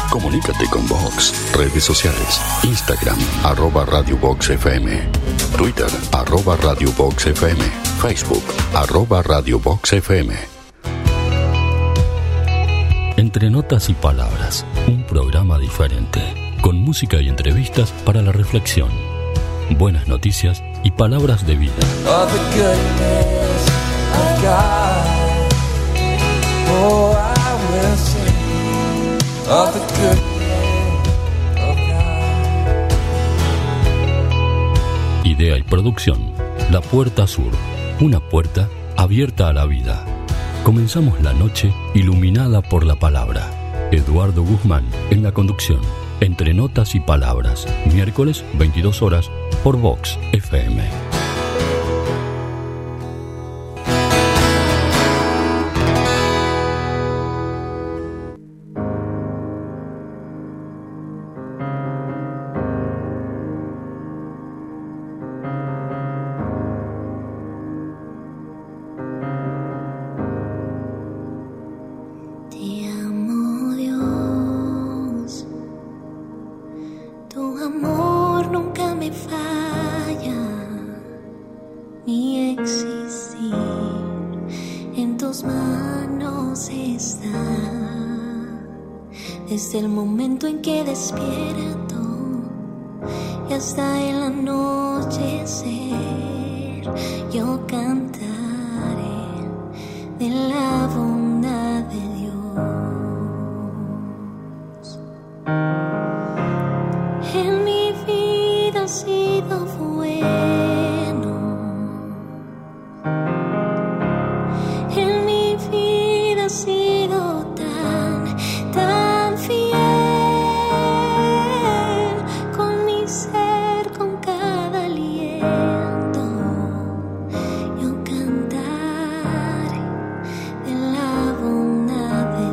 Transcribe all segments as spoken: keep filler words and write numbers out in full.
Comunícate con Vox. Redes sociales: Instagram, arroba Radio Vox F M. Twitter, arroba Radio Vox F M. Facebook, arroba Radio Vox F M. Entre notas y palabras, un programa diferente, con música y entrevistas para la reflexión, buenas noticias y palabras de vida. Oh, the goodness of God. Oh, I will sing of the goodness of God. Idea y producción: La Puerta Sur, una puerta abierta a la vida. Comenzamos la noche iluminada por la palabra. Eduardo Guzmán en la conducción. Entre notas y palabras, miércoles veintidós horas por Vox F M. Desde el momento en que despierto y hasta el anochecer, yo cantaré de la bondad de Dios. En mi vida ha sido bueno, en mi vida ha sido tan, tan fiel, con mi ser, con cada aliento, yo cantaré de la bondad de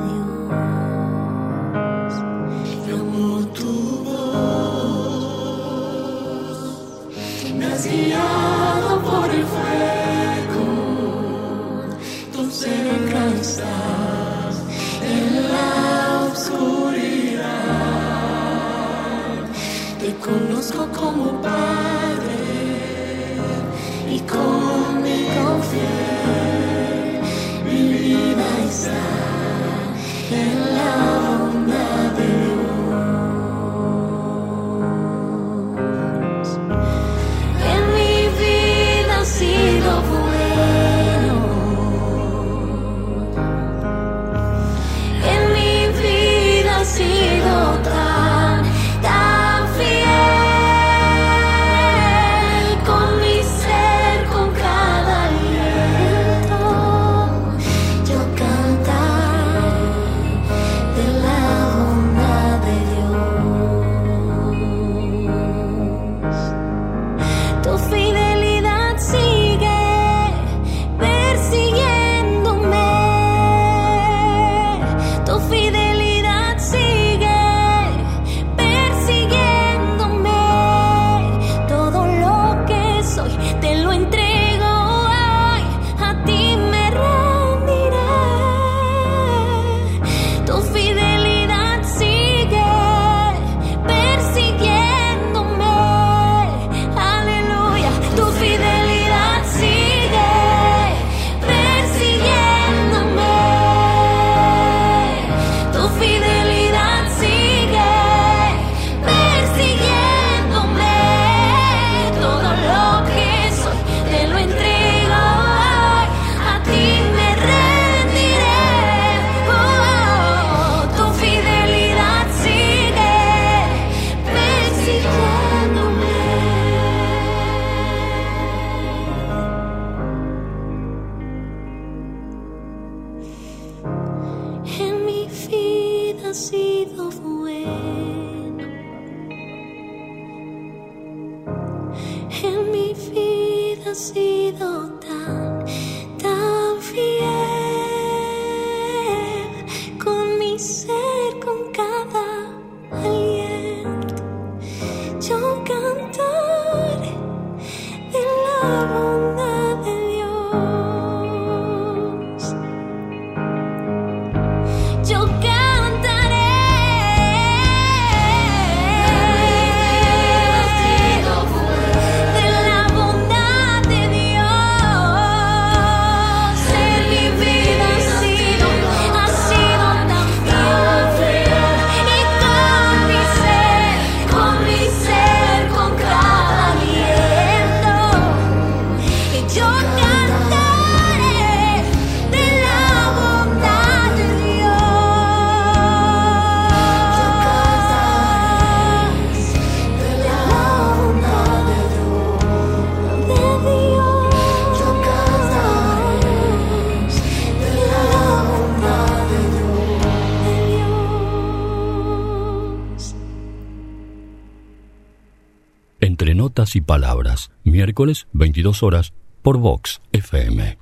Dios. Yo amo tu voz, me has guiado por el fuego, tú cerca estás en la oscuridad. Te conozco como Padre y conmigo fiel. Mi vida está en la bondad de Dios. En mi vida ha sido bueno, en mi vida ha sido tan, tan fiel, con mi ser, con cada aliento, yo cantaré de la bondad de Dios. Tu fidelidad sigue persiguiéndome, tu fidelidad sigue persiguiéndome. Todo lo que soy te lo entrego hoy, a ti me rendiré. Tu fidelidad sigue persiguiéndome, aleluya. Tu fidelidad sigue persiguiéndome, tu fidelidad sigue persiguiéndome. Todo lo que soy te lo entrego hoy, a ti me rendiré. Oh, tu fidelidad sigue persiguiéndome. En mi vida ha sido bueno, en mi vida ha sido tan, tan fiel, con mi ser, con cada aliento, yo cantaré de la bondad de Dios. Yo cantaré Entre Notas y Palabras, miércoles veintidós horas por Vox F M.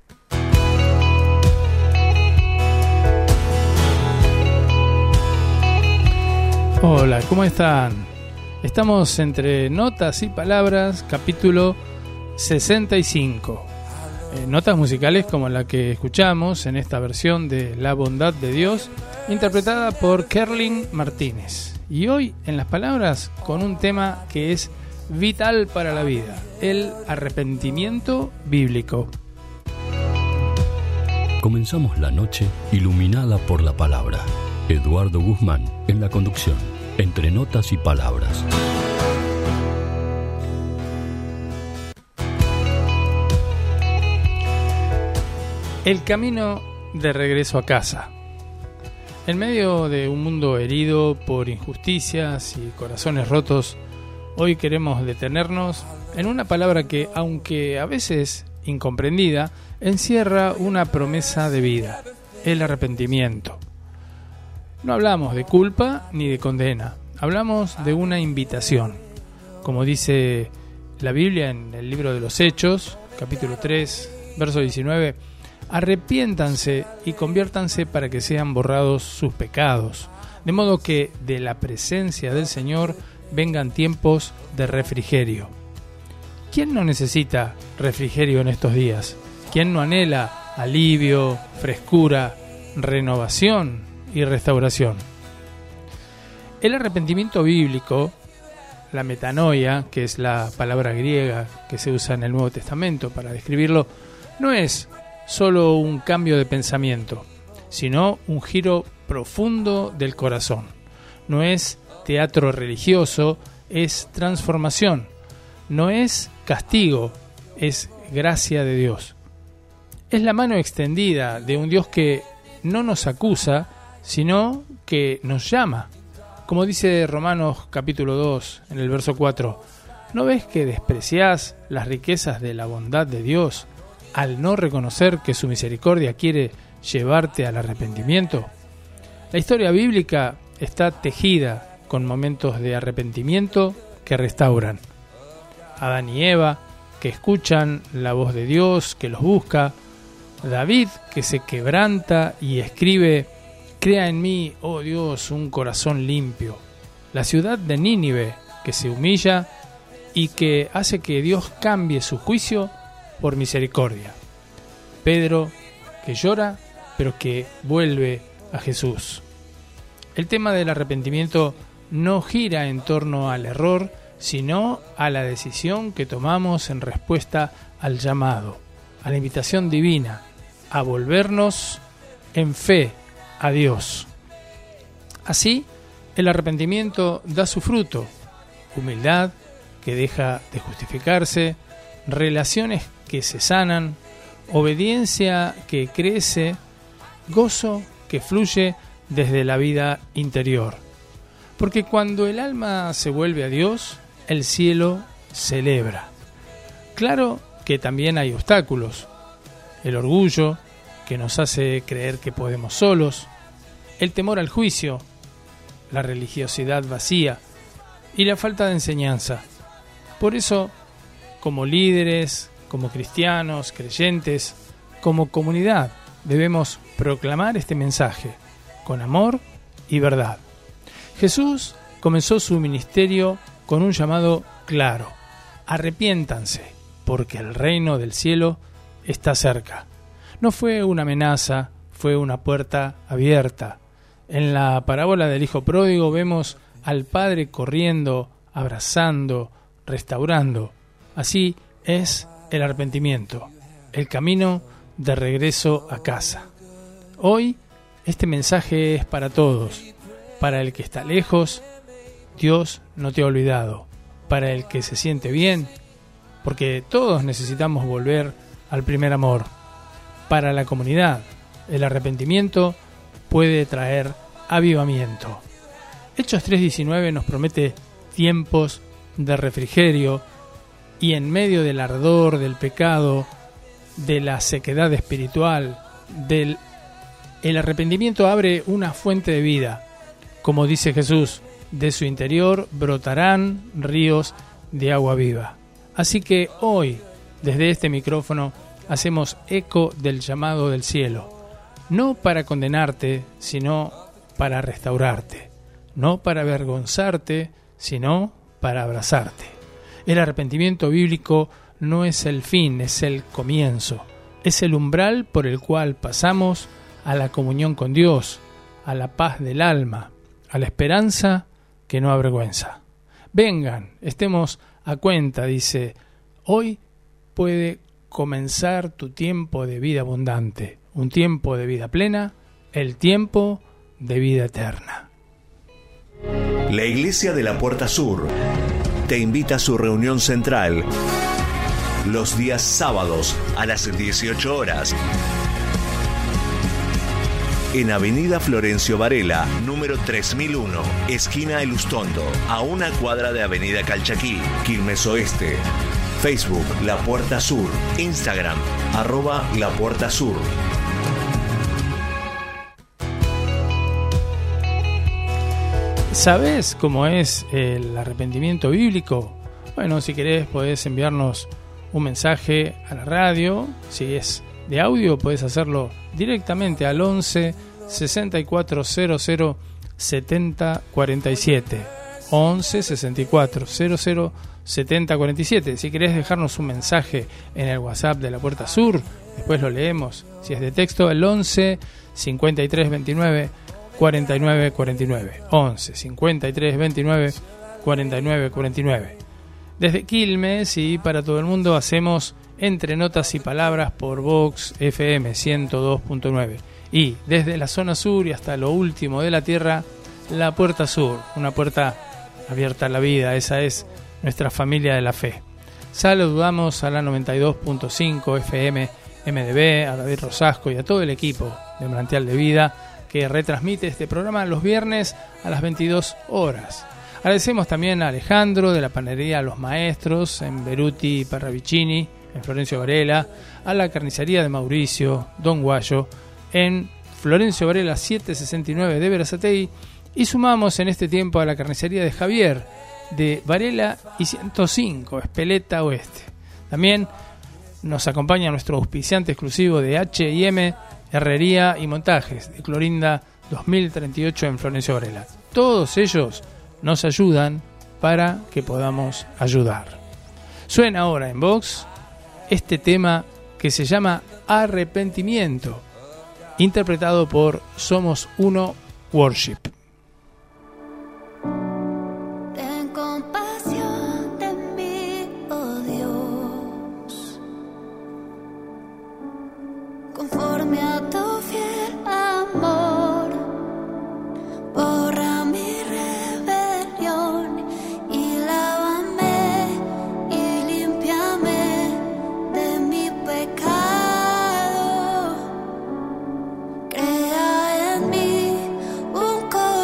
Hola, ¿cómo están? Estamos entre Notas y Palabras, capítulo sesenta y cinco. Eh, notas musicales como la que escuchamos en esta versión de La Bondad de Dios, interpretada por Kerlin Martínez. Y hoy en las palabras con un tema que es vital para la vida, el arrepentimiento bíblico. Comenzamos la noche iluminada por la palabra. Eduardo Guzmán en la conducción, Entre Notas y Palabras. El camino de regreso a casa. En medio de un mundo herido por injusticias y corazones rotos, hoy queremos detenernos en una palabra que, aunque a veces incomprendida, encierra una promesa de vida: el arrepentimiento. No hablamos de culpa ni de condena, hablamos de una invitación. Como dice la Biblia en el libro de los Hechos, capítulo tres, verso diecinueve, arrepiéntanse y conviértanse para que sean borrados sus pecados, de modo que de la presencia del Señor vengan tiempos de refrigerio. ¿Quién no necesita refrigerio en estos días? ¿Quién no anhela alivio, frescura, renovación y restauración? El arrepentimiento bíblico, la metanoia, que es la palabra griega que se usa en el Nuevo Testamento para describirlo, no es solo un cambio de pensamiento, sino un giro profundo del corazón. No es teatro religioso, es transformación. No es castigo, es gracia de Dios. Es la mano extendida de un Dios que no nos acusa, sino que nos llama. Como dice Romanos capítulo dos, en el verso cuatro, ¿no ves que despreciás las riquezas de la bondad de Dios al no reconocer que su misericordia quiere llevarte al arrepentimiento? La historia bíblica está tejida con momentos de arrepentimiento que restauran. Adán y Eva, que escuchan la voz de Dios, que los busca. David, que se quebranta y escribe: crea en mí, oh Dios, un corazón limpio. La ciudad de Nínive, que se humilla y que hace que Dios cambie su juicio por misericordia. Pedro, que llora, pero que vuelve a Jesús. El tema del arrepentimiento no gira en torno al error, sino a la decisión que tomamos en respuesta al llamado, a la invitación divina, a volvernos en fe a Dios. Así, el arrepentimiento da su fruto: humildad que deja de justificarse, relaciones que se sanan, obediencia que crece, gozo que fluye desde la vida interior. Porque cuando el alma se vuelve a Dios, el cielo celebra. Claro que también hay obstáculos: el orgullo, que nos hace creer que podemos solos, el temor al juicio, la religiosidad vacía y la falta de enseñanza. Por eso, como líderes, como cristianos, creyentes, como comunidad, debemos proclamar este mensaje con amor y verdad. Jesús comenzó su ministerio con un llamado claro: arrepiéntanse, porque el reino del cielo está cerca. No fue una amenaza, fue una puerta abierta. En la parábola del hijo pródigo vemos al padre corriendo, abrazando, restaurando. Así es el arrepentimiento, el camino de regreso a casa. Hoy este mensaje es para todos. Para el que está lejos, Dios no te ha olvidado. Para el que se siente bien, porque todos necesitamos volver al primer amor. Para la comunidad, el arrepentimiento puede traer avivamiento. Hechos tres diecinueve nos promete tiempos de refrigerio, y en medio del ardor del pecado, de la sequedad espiritual, del el arrepentimiento abre una fuente de vida. Como dice Jesús, de su interior brotarán ríos de agua viva. Así que hoy, desde este micrófono, hacemos eco del llamado del cielo, no para condenarte, sino para restaurarte, no para avergonzarte, sino para abrazarte. El arrepentimiento bíblico no es el fin, es el comienzo, es el umbral por el cual pasamos a la comunión con Dios, a la paz del alma, a la esperanza que no avergüenza. Vengan, estemos a cuenta, dice, hoy puede comenzar tu tiempo de vida abundante, un tiempo de vida plena, el tiempo de vida eterna. La Iglesia de la Puerta Sur te invita a su reunión central los días sábados a las dieciocho horas en Avenida Florencio Varela, número tres mil uno, esquina El Ustondo, a una cuadra de Avenida Calchaquí, Quilmes Oeste. Facebook, La Puerta Sur. Instagram, arroba La Puerta Sur. ¿Sabés cómo es el arrepentimiento bíblico? Bueno, si querés podés enviarnos un mensaje a la radio. Si es de audio, podés hacerlo directamente al once sesenta y cuatro cero cero setenta cuarenta y siete. once sesenta y cuatro cero cero setenta cuarenta y siete. Si querés dejarnos un mensaje en el WhatsApp de La Puerta Sur, después lo leemos. Si es de texto, el once cincuenta y tres veintinueve cuarenta y nueve cuarenta y nueve. once cincuenta y tres veintinueve cuarenta y nueve cuarenta y nueve. Desde Quilmes y para todo el mundo hacemos Entre Notas y Palabras por Vox F M ciento dos punto nueve. Y desde la zona sur y hasta lo último de la tierra, La Puerta Sur, una puerta abierta a la vida. Esa es nuestra familia de la fe. Saludamos a la noventa y dos punto cinco F M M D B, a David Rosasco y a todo el equipo de Manantial de Vida que retransmite este programa los viernes a las veintidós horas. Agradecemos también a Alejandro de la Panería Los Maestros en Beruti y Parravicini, en Florencio Varela, a la carnicería de Mauricio Don Guayo en Florencio Varela setecientos sesenta y nueve de Berazategui, y sumamos en este tiempo a la carnicería de Javier de Varela y ciento cinco Espeleta Oeste. También nos acompaña nuestro auspiciante exclusivo de H y M Herrería y Montajes de Clorinda dos mil treinta y ocho en Florencio Varela. Todos ellos nos ayudan para que podamos ayudar. Suena ahora en Vox este tema que se llama Arrepentimiento, interpretado por Somos Uno Worship. Ten compasión de mí, oh Dios, conforme a tu fiel amor, borra mi rebelión y lávame y límpiame de mi pecado. Crea en mí un corazón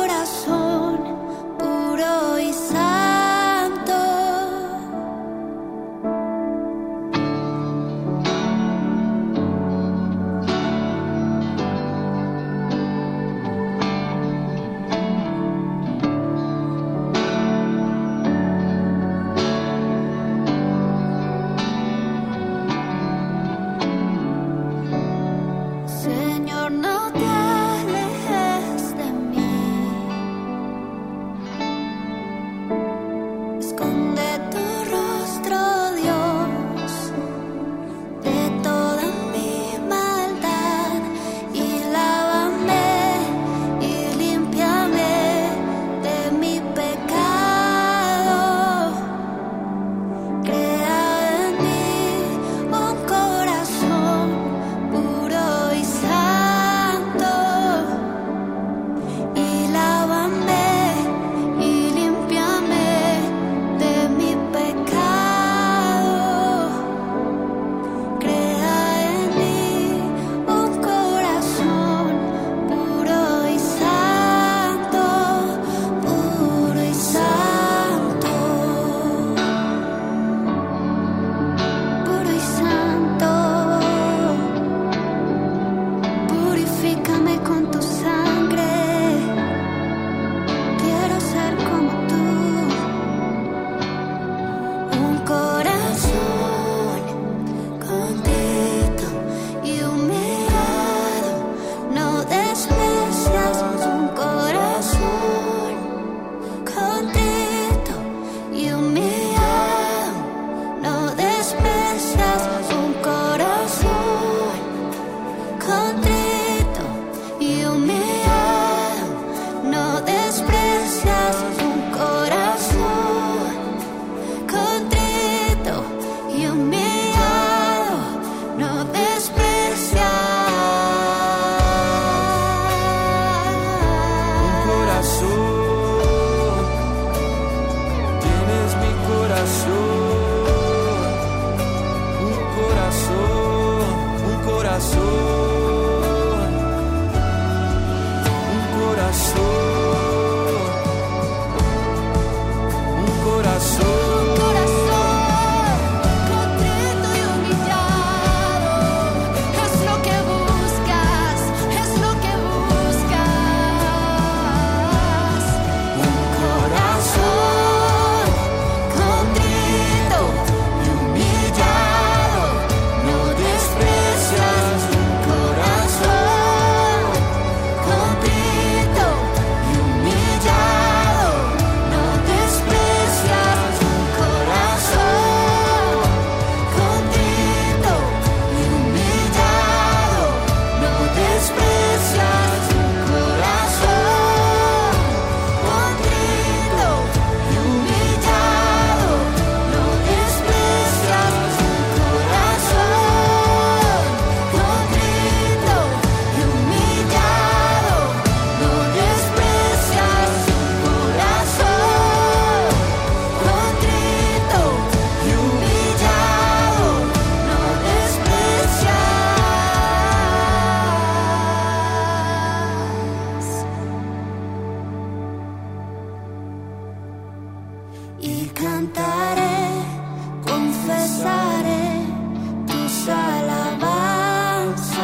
y cantaré, confesaré tus alabanzas,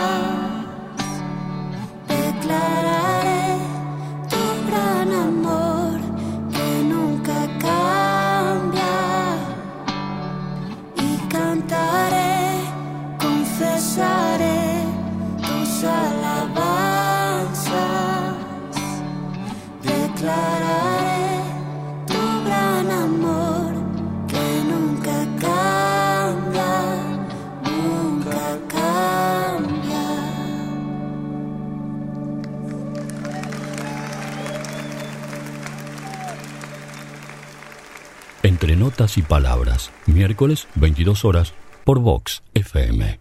declararé tu gran amor que nunca cambia, y cantaré, confesaré tus alabanzas, declararé tu gran amor que nunca cambia, nunca cambia. Entre notas y palabras, miércoles veintidós horas por Vox F M.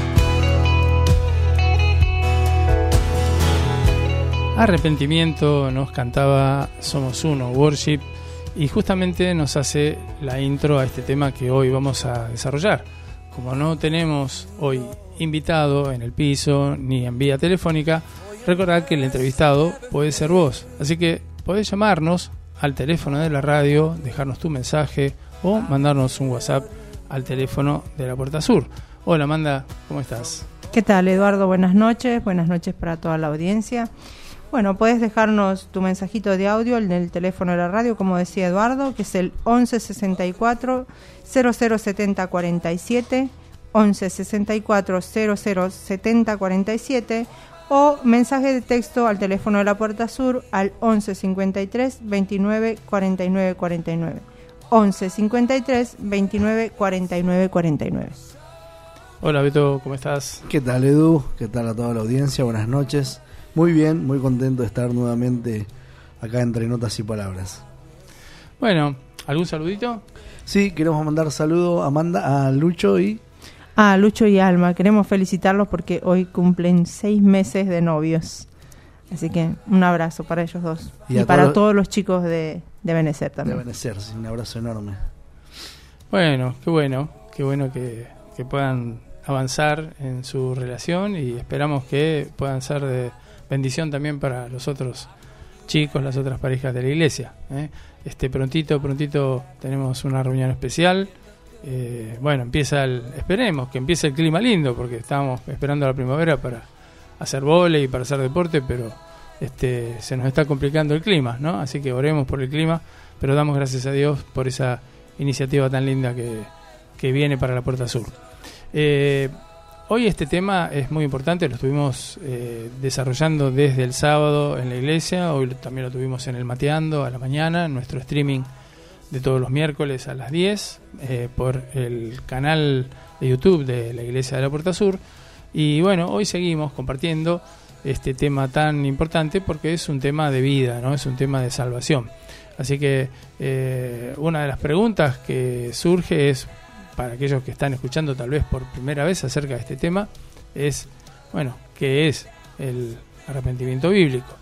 Arrepentimiento nos cantaba Somos Uno Worship, y justamente nos hace la intro a este tema que hoy vamos a desarrollar. Como no tenemos hoy invitado en el piso ni en vía telefónica, recordad que el entrevistado puede ser vos, así que podés llamarnos al teléfono de la radio, dejarnos tu mensaje o mandarnos un WhatsApp al teléfono de la Puerta Sur. Hola Amanda, ¿cómo estás? ¿Qué tal, Eduardo? Buenas noches, buenas noches para toda la audiencia. Bueno, puedes dejarnos tu mensajito de audio en el teléfono de la radio, como decía Eduardo, que es el once sesenta y cuatro cero cero setenta cuarenta y siete, once sesenta y cuatro cero cero setenta cuarenta y siete, o mensaje de texto al teléfono de la Puerta Sur al once cincuenta y tres veintinueve cuarenta y nueve cuarenta y nueve, once cincuenta y tres veintinueve cuarenta y nueve cuarenta y nueve. Hola Beto, ¿cómo estás? ¿Qué tal, Edu? ¿Qué tal a toda la audiencia? Buenas noches. Muy bien, muy contento de estar nuevamente acá entre notas y palabras. Bueno, ¿algún saludito? Sí, queremos mandar saludo a Amanda, a Lucho y... A Lucho y Alma, queremos felicitarlos porque hoy cumplen seis meses de novios. Así que un abrazo para ellos dos. Y, y para todos, todos los chicos de, de Benecer también. De Benecer, sí, un abrazo enorme. Bueno, qué bueno, qué bueno que, que puedan avanzar en su relación, y esperamos que puedan ser de bendición también para los otros chicos, las otras parejas de la iglesia, ¿eh? Este prontito, prontito tenemos una reunión especial. Eh, bueno, empieza el, esperemos que empiece el clima lindo, porque estábamos esperando la primavera para hacer vóley y para hacer deporte, pero este se nos está complicando el clima, ¿no? Así que oremos por el clima, pero damos gracias a Dios por esa iniciativa tan linda que, que viene para la Puerta Sur. Eh, Hoy este tema es muy importante, lo estuvimos eh, desarrollando desde el sábado en la iglesia, hoy también lo tuvimos en el Mateando a la mañana, en nuestro streaming de todos los miércoles a las diez, eh, por el canal de YouTube de la Iglesia de la Puerta Sur. Y bueno, hoy seguimos compartiendo este tema tan importante porque es un tema de vida, ¿no? Es un tema de salvación. Así que eh, una de las preguntas que surge es, para aquellos que están escuchando tal vez por primera vez acerca de este tema, es, bueno, ¿qué es el arrepentimiento bíblico?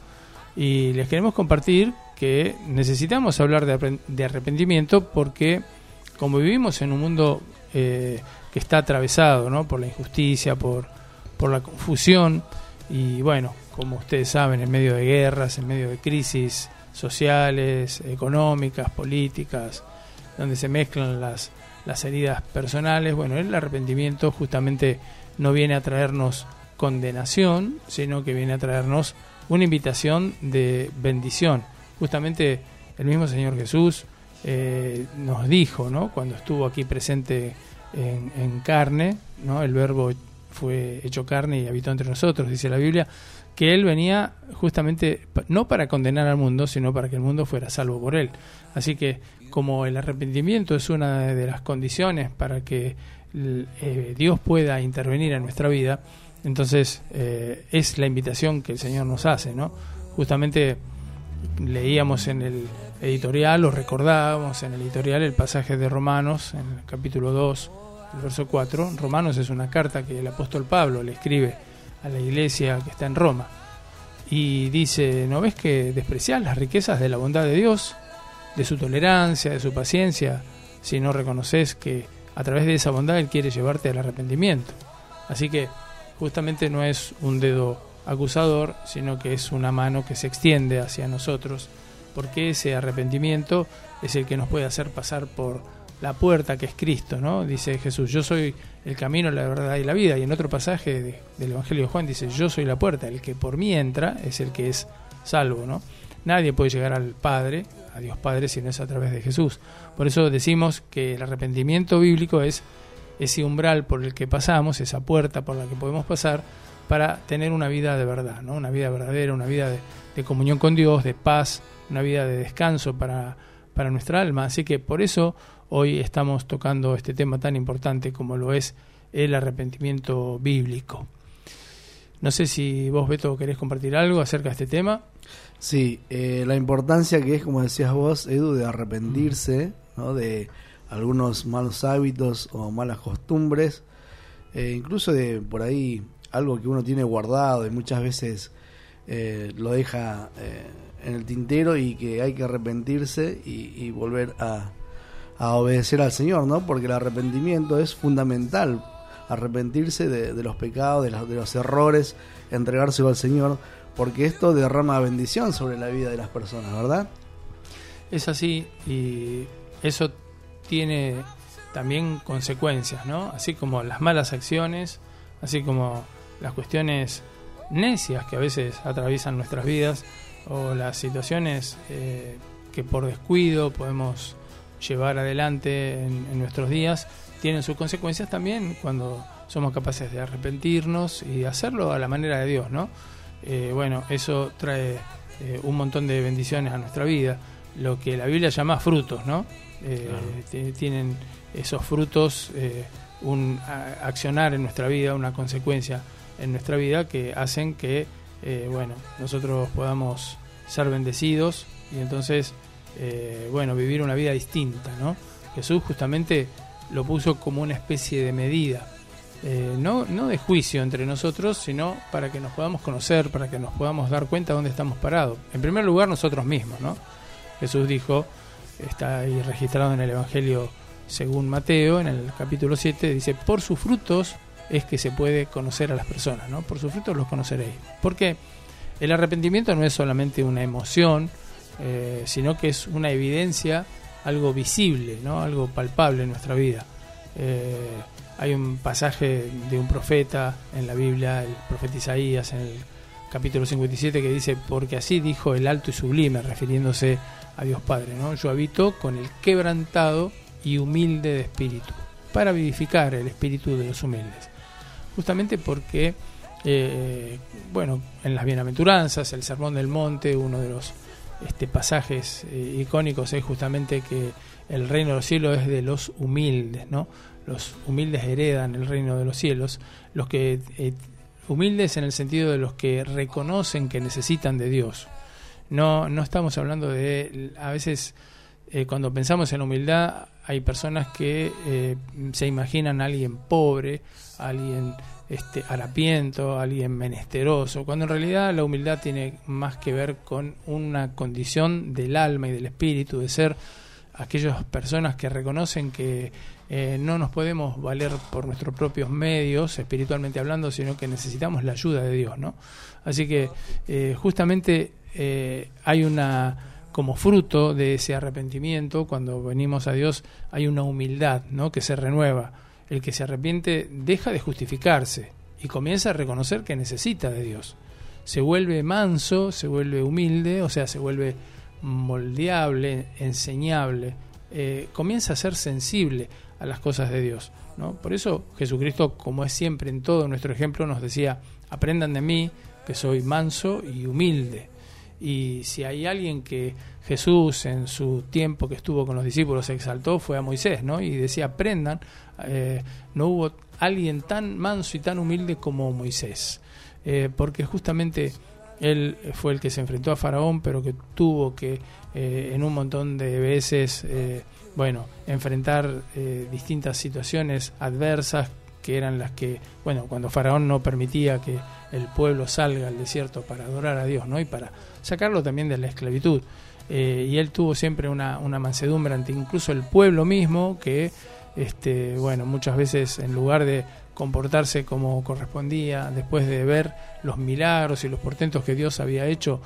Y les queremos compartir que necesitamos hablar de, de arrepentimiento porque como vivimos en un mundo eh, que está atravesado, ¿no?, por la injusticia, por, por la confusión, y bueno, como ustedes saben, en medio de guerras, en medio de crisis sociales, económicas, políticas, donde se mezclan las las heridas personales, bueno, el arrepentimiento justamente no viene a traernos condenación, sino que viene a traernos una invitación de bendición. Justamente el mismo Señor Jesús eh, nos dijo, ¿no?, cuando estuvo aquí presente en, en carne, ¿no?, el Verbo fue hecho carne y habitó entre nosotros, dice la Biblia, que Él venía justamente no para condenar al mundo, sino para que el mundo fuera salvo por Él. Así que como el arrepentimiento es una de las condiciones para que eh, Dios pueda intervenir en nuestra vida, entonces eh, es la invitación que el Señor nos hace, ¿no? Justamente leíamos en el editorial, o recordábamos en el editorial, el pasaje de Romanos, en el capítulo dos, el verso cuatro. Romanos es una carta que el apóstol Pablo le escribe a la iglesia que está en Roma, y dice, ¿no ves que despreciás las riquezas de la bondad de Dios, de su tolerancia, de su paciencia, si no reconoces que a través de esa bondad Él quiere llevarte al arrepentimiento? Así que justamente no es un dedo acusador, sino que es una mano que se extiende hacia nosotros porque ese arrepentimiento es el que nos puede hacer pasar por la puerta que es Cristo, ¿no? Dice Jesús, yo soy el camino, la verdad y la vida. Y en otro pasaje de, del Evangelio de Juan dice, yo soy la puerta, el que por mí entra es el que es salvo, ¿no? Nadie puede llegar al Padre, a Dios Padre, si no es a través de Jesús. Por eso decimos que el arrepentimiento bíblico es ese umbral por el que pasamos, esa puerta por la que podemos pasar para tener una vida de verdad, ¿no? Una vida verdadera, una vida de, de comunión con Dios, de paz, una vida de descanso para, para nuestra alma. Así que por eso hoy estamos tocando este tema tan importante como lo es el arrepentimiento bíblico. No sé si vos, Beto, querés compartir algo acerca de este tema. Sí, eh, la importancia que es, como decías vos, Edu, de arrepentirse, ¿no? De algunos malos hábitos o malas costumbres, eh, incluso de por ahí algo que uno tiene guardado y muchas veces eh, lo deja eh, en el tintero y que hay que arrepentirse y, y volver a, a obedecer al Señor, ¿no? Porque el arrepentimiento es fundamental, arrepentirse de, de los pecados, de los, de los errores, entregárselo al Señor, porque esto derrama bendición sobre la vida de las personas, ¿verdad? Es así, y eso tiene también consecuencias, ¿no? Así como las malas acciones, así como las cuestiones necias que a veces atraviesan nuestras vidas, o las situaciones eh, que por descuido podemos llevar adelante en, en nuestros días, tienen sus consecuencias también cuando somos capaces de arrepentirnos y hacerlo a la manera de Dios, ¿no? Eh, bueno, eso trae eh, un montón de bendiciones a nuestra vida, lo que la Biblia llama frutos, ¿no? Eh, claro. t- tienen esos frutos eh, un a, accionar en nuestra vida, una consecuencia en nuestra vida que hacen que eh, bueno, nosotros podamos ser bendecidos y entonces eh, bueno, vivir una vida distinta, ¿no? Jesús justamente lo puso como una especie de medida, eh, no, no de juicio entre nosotros, sino para que nos podamos conocer, para que nos podamos dar cuenta de dónde estamos parados. En primer lugar, nosotros mismos, ¿no? Jesús dijo, está ahí registrado en el Evangelio según Mateo, en el capítulo siete, dice, por sus frutos es que se puede conocer a las personas, ¿no? Por sus frutos los conoceréis. Porque el arrepentimiento no es solamente una emoción, eh, sino que es una evidencia, algo visible, ¿no? Algo palpable en nuestra vida. Eh, hay un pasaje de un profeta en la Biblia, el profeta Isaías, en el capítulo cincuenta y siete, que dice, porque así dijo el alto y sublime, refiriéndose a Dios Padre, ¿no? Yo habito con el quebrantado y humilde de espíritu, para vivificar el espíritu de los humildes. Justamente porque, eh, bueno, en las bienaventuranzas, el Sermón del Monte, uno de los este, pasajes eh, icónicos es justamente que el reino de los cielos es de los humildes, ¿no? Los humildes heredan el reino de los cielos, los que eh, humildes en el sentido de los que reconocen que necesitan de Dios. No, no estamos hablando de, a veces eh, cuando pensamos en humildad hay personas que eh, se imaginan a alguien pobre, a alguien este, harapiento, a alguien menesteroso, cuando en realidad la humildad tiene más que ver con una condición del alma y del espíritu, de ser aquellas personas que reconocen que eh, no nos podemos valer por nuestros propios medios, espiritualmente hablando, sino que necesitamos la ayuda de Dios, ¿no? Así que eh, justamente eh, hay una, como fruto de ese arrepentimiento, cuando venimos a Dios, hay una humildad, ¿no? Que se renueva. El que se arrepiente deja de justificarse y comienza a reconocer que necesita de Dios. Se vuelve manso, se vuelve humilde, o sea, se vuelve moldeable, enseñable, eh, comienza a ser sensible a las cosas de Dios, ¿no? Por eso Jesucristo, como es siempre en todo nuestro ejemplo, nos decía, aprendan de mí, que soy manso y humilde. Y si hay alguien que Jesús en su tiempo que estuvo con los discípulos exaltó, fue a Moisés, ¿no? Y decía, aprendan, eh, no hubo alguien tan manso y tan humilde como Moisés, eh, porque justamente él fue el que se enfrentó a Faraón, pero que tuvo que eh, en un montón de veces eh, bueno, enfrentar eh, distintas situaciones adversas, que eran las que, bueno, cuando Faraón no permitía que el pueblo salga al desierto para adorar a Dios, ¿no? Y para sacarlo también de la esclavitud. Eh, y él tuvo siempre una, una mansedumbre ante incluso el pueblo mismo, que, este, bueno, muchas veces en lugar de comportarse como correspondía, después de ver los milagros y los portentos que Dios había hecho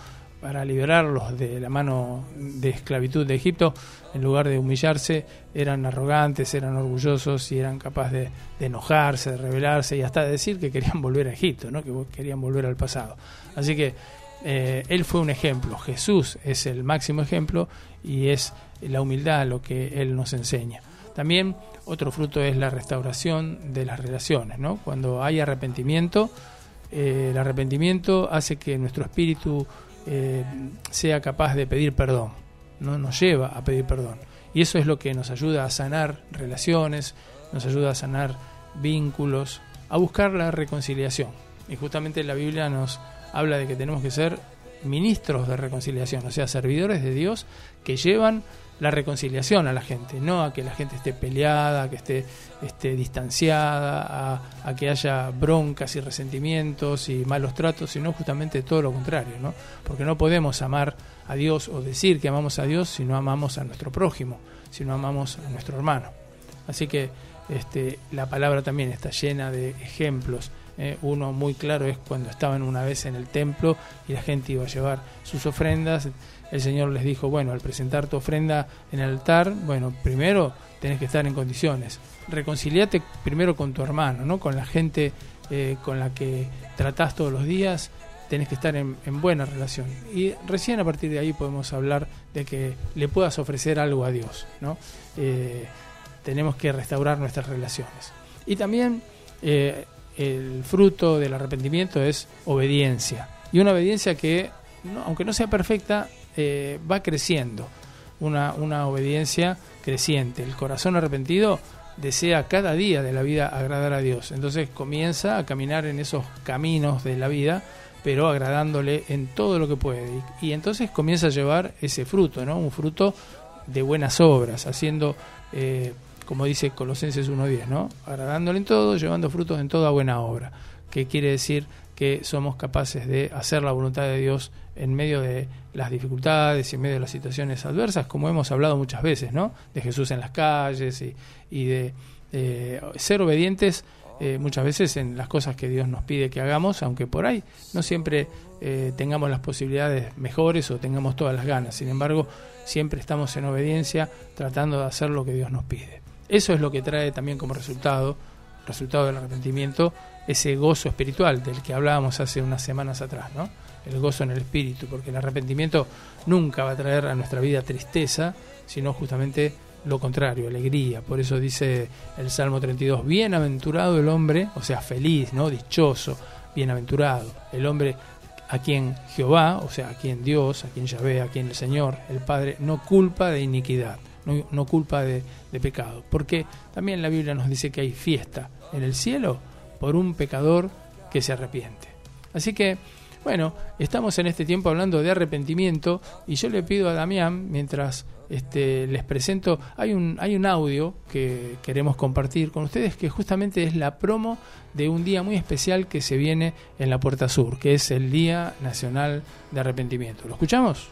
para liberarlos de la mano de esclavitud de Egipto, en lugar de humillarse, eran arrogantes, eran orgullosos y eran capaces de, de enojarse, de rebelarse y hasta de decir que querían volver a Egipto, ¿no? Que querían volver al pasado. Así que eh, él fue un ejemplo, Jesús es el máximo ejemplo y es la humildad lo que él nos enseña. También otro fruto es la restauración de las relaciones, ¿no? Cuando hay arrepentimiento, eh, el arrepentimiento hace que nuestro espíritu eh, sea capaz de pedir perdón, ¿no? Nos lleva a pedir perdón. Y eso es lo que nos ayuda a sanar relaciones, nos ayuda a sanar vínculos, a buscar la reconciliación. Y justamente la Biblia nos habla de que tenemos que ser ministros de reconciliación, o sea, servidores de Dios que llevan la reconciliación a la gente, no a que la gente esté peleada, a que esté, esté distanciada, a, a que haya broncas y resentimientos y malos tratos, sino justamente todo lo contrario, ¿no? Porque no podemos amar a Dios o decir que amamos a Dios si no amamos a nuestro prójimo, si no amamos a nuestro hermano. Así que este, la palabra también está llena de ejemplos. Eh, uno muy claro es cuando estaban una vez en el templo y la gente iba a llevar sus ofrendas. El Señor les dijo, bueno, al presentar tu ofrenda en el altar, bueno, primero tenés que estar en condiciones. Reconciliate primero con tu hermano, ¿no? Con la gente eh, con la que tratás todos los días, tenés que estar en, en buena relación. Y recién a partir de ahí podemos hablar de que le puedas ofrecer algo a Dios, ¿no? Eh, tenemos que restaurar nuestras relaciones. Y también eh, el fruto del arrepentimiento es obediencia. Y una obediencia que, no, aunque no sea perfecta, eh, va creciendo. Una, una obediencia creciente. El corazón arrepentido desea cada día de la vida agradar a Dios. Entonces comienza a caminar en esos caminos de la vida, pero agradándole en todo lo que puede. Y, y entonces comienza a llevar ese fruto, ¿no? Un fruto de buenas obras, haciendo... Eh, como dice Colosenses uno diez, ¿no? Agradándole en todo, llevando frutos en toda buena obra, que quiere decir que somos capaces de hacer la voluntad de Dios en medio de las dificultades y en medio de las situaciones adversas, como hemos hablado muchas veces, ¿no? De Jesús en las calles y, y de eh, ser obedientes eh, muchas veces en las cosas que Dios nos pide que hagamos, aunque por ahí no siempre eh, tengamos las posibilidades mejores o tengamos todas las ganas. Sin embargo, siempre estamos en obediencia tratando de hacer lo que Dios nos pide. Eso es lo que trae también como resultado, resultado del arrepentimiento, ese gozo espiritual del que hablábamos hace unas semanas atrás, ¿no? El gozo en el espíritu, porque el arrepentimiento nunca va a traer a nuestra vida tristeza, sino justamente lo contrario, alegría. Por eso dice el Salmo treinta y dos, bienaventurado el hombre, o sea, feliz, ¿no? Dichoso, bienaventurado, el hombre a quien Jehová, o sea, a quien Dios, a quien Yahvé, a quien el Señor, el Padre, no culpa de iniquidad. No, no culpa de, de pecado, porque también la Biblia nos dice que hay fiesta en el cielo por un pecador que se arrepiente. Así que, bueno, estamos en este tiempo hablando de arrepentimiento y yo le pido a Damián, mientras este, les presento, hay un, hay un audio que queremos compartir con ustedes que justamente es la promo de un día muy especial que se viene en la Puerta Sur, que es el Día Nacional de Arrepentimiento. ¿Lo escuchamos?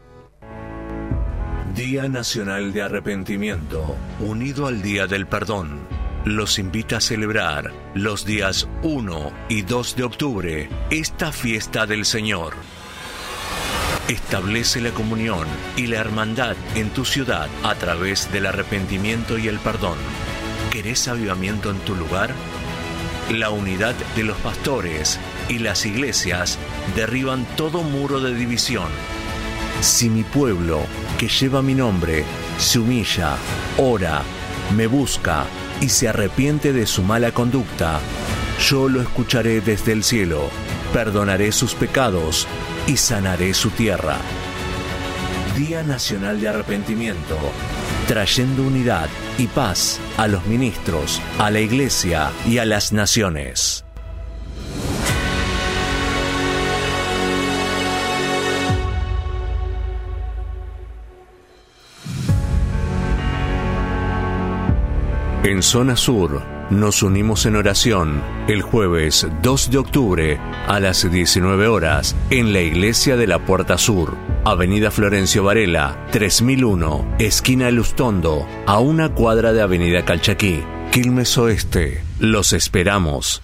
Día Nacional de Arrepentimiento, unido al Día del Perdón, los invita a celebrar los días uno y dos de octubre esta fiesta del Señor. Establece la comunión y la hermandad en tu ciudad a través del arrepentimiento y el perdón. ¿Querés avivamiento en tu lugar? La unidad de los pastores y las iglesias derriban todo muro de división. Si mi pueblo, que lleva mi nombre, se humilla, ora, me busca y se arrepiente de su mala conducta, yo lo escucharé desde el cielo, perdonaré sus pecados y sanaré su tierra. Día Nacional de Arrepentimiento, trayendo unidad y paz a los ministros, a la iglesia y a las naciones. En Zona Sur nos unimos en oración el jueves dos de octubre a las diecinueve horas en la Iglesia de la Puerta Sur, Avenida Florencio Varela, tres mil uno, esquina El Ustondo, a una cuadra de Avenida Calchaquí, Quilmes Oeste. Los esperamos.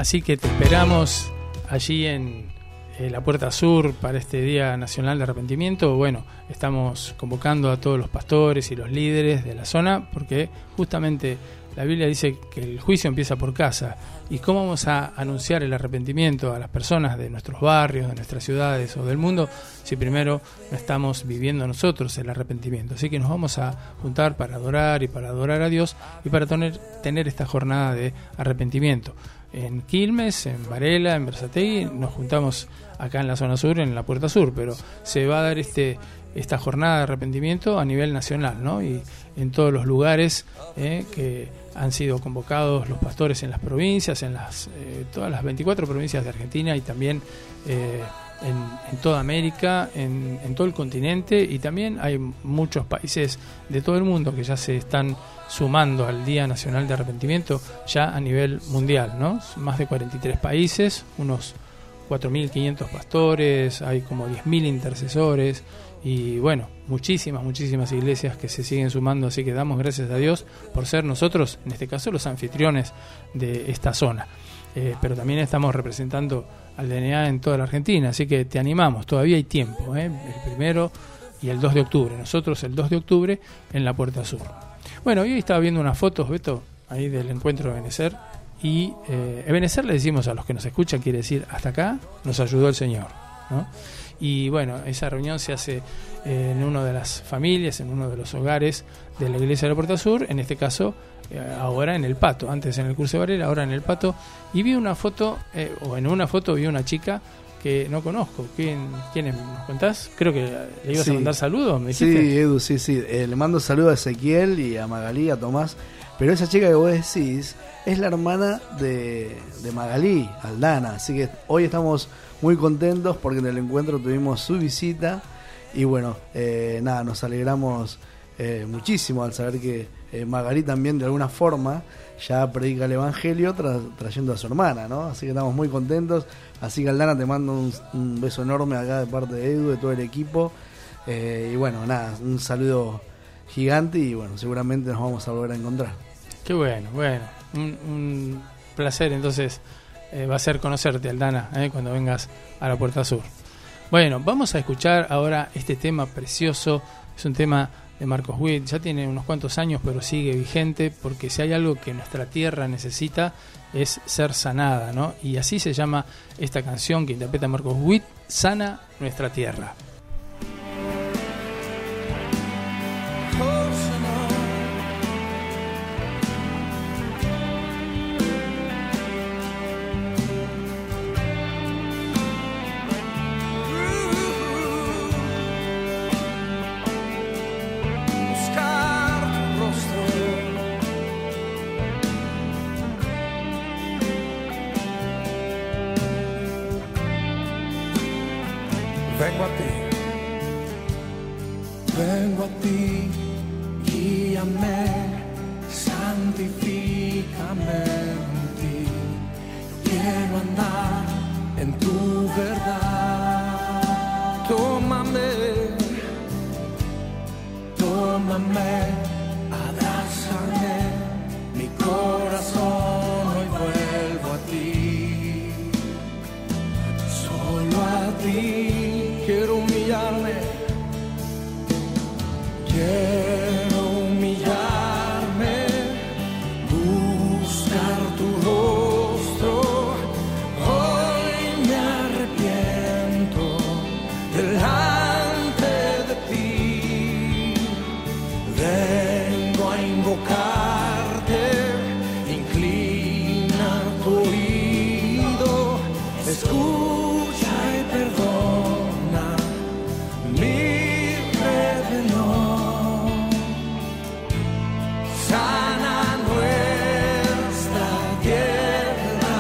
Así que te esperamos allí en eh, la Puerta Sur para este Día Nacional de Arrepentimiento. Bueno, estamos convocando a todos los pastores y los líderes de la zona porque justamente la Biblia dice que el juicio empieza por casa. ¿Y cómo vamos a anunciar el arrepentimiento a las personas de nuestros barrios, de nuestras ciudades o del mundo si primero no estamos viviendo nosotros el arrepentimiento? Así que nos vamos a juntar para adorar y para adorar a Dios y para tener, tener esta jornada de arrepentimiento. En Quilmes, en Varela, en Berazategui, nos juntamos acá en la zona sur, en la Puerta Sur, pero se va a dar este esta jornada de arrepentimiento a nivel nacional, ¿no? Y en todos los lugares eh, que han sido convocados los pastores en las provincias, en las eh, todas las veinticuatro provincias de Argentina y también eh, en, en toda América, en, en todo el continente, y también hay muchos países de todo el mundo que ya se están sumando al Día Nacional de Arrepentimiento ya a nivel mundial, ¿no? Más de cuarenta y tres países, unos cuatro mil quinientos pastores, hay como diez mil intercesores y bueno, muchísimas, muchísimas iglesias que se siguen sumando, así que damos gracias a Dios por ser nosotros, en este caso, los anfitriones de esta zona. Eh, pero también estamos representando al D N A en toda la Argentina, así que te animamos, todavía hay tiempo, ¿eh? El primero y el dos de octubre, nosotros el dos de octubre en la Puerta Sur. Bueno, hoy estaba viendo unas fotos, Beto, ahí del encuentro de Ebenecer, y eh, Ebenecer le decimos a los que nos escuchan, quiere decir, hasta acá nos ayudó el Señor, ¿no? Y bueno, esa reunión se hace eh, en una de las familias, en uno de los hogares de la iglesia de la Puerta Sur, en este caso eh, ahora en el Pato, antes en el Curso de Varela, ahora en el Pato, y vi una foto, eh, o en una foto vi una chica que no conozco. ¿Quién, quién es? ¿Nos contás? Creo que le ibas sí. a mandar saludos, ¿me dijiste? Sí, Edu, sí, sí. Eh, le mando saludos a Ezequiel y a Magalí, a Tomás. Pero esa chica que vos decís es la hermana de, de Magalí, Aldana. Así que hoy estamos muy contentos porque en el encuentro tuvimos su visita. Y bueno, eh, nada, nos alegramos eh, muchísimo al saber que eh, Magalí también de alguna forma ya predica el Evangelio tra- trayendo a su hermana, ¿no? Así que estamos muy contentos. Así que Aldana, te mando un, un beso enorme acá de parte de Edu, de todo el equipo. Eh, y bueno, nada, un saludo gigante y bueno, seguramente nos vamos a volver a encontrar. Qué bueno, bueno, un, un placer entonces eh, va a ser conocerte, Aldana, eh, cuando vengas a la Puerta Sur. Bueno, vamos a escuchar ahora este tema precioso, es un tema de Marcos Witt, ya tiene unos cuantos años pero sigue vigente porque si hay algo que nuestra tierra necesita es ser sanada, ¿no? Y así se llama esta canción que interpreta Marcos Witt, Sana Nuestra Tierra. Vengo a ti, vengo a ti, guíame, santifícame en ti. Quiero andar en tu verdad. Tómame, tómame, abrázame, mi corazón hoy vuelvo a ti, solo a ti. Quiero humillarme, quiero humillarme, buscar tu rostro. Hoy me arrepiento delante de ti. Vengo a invocarte, inclina tu oído, escucha y perdona mi rebelión. Sana nuestra tierra,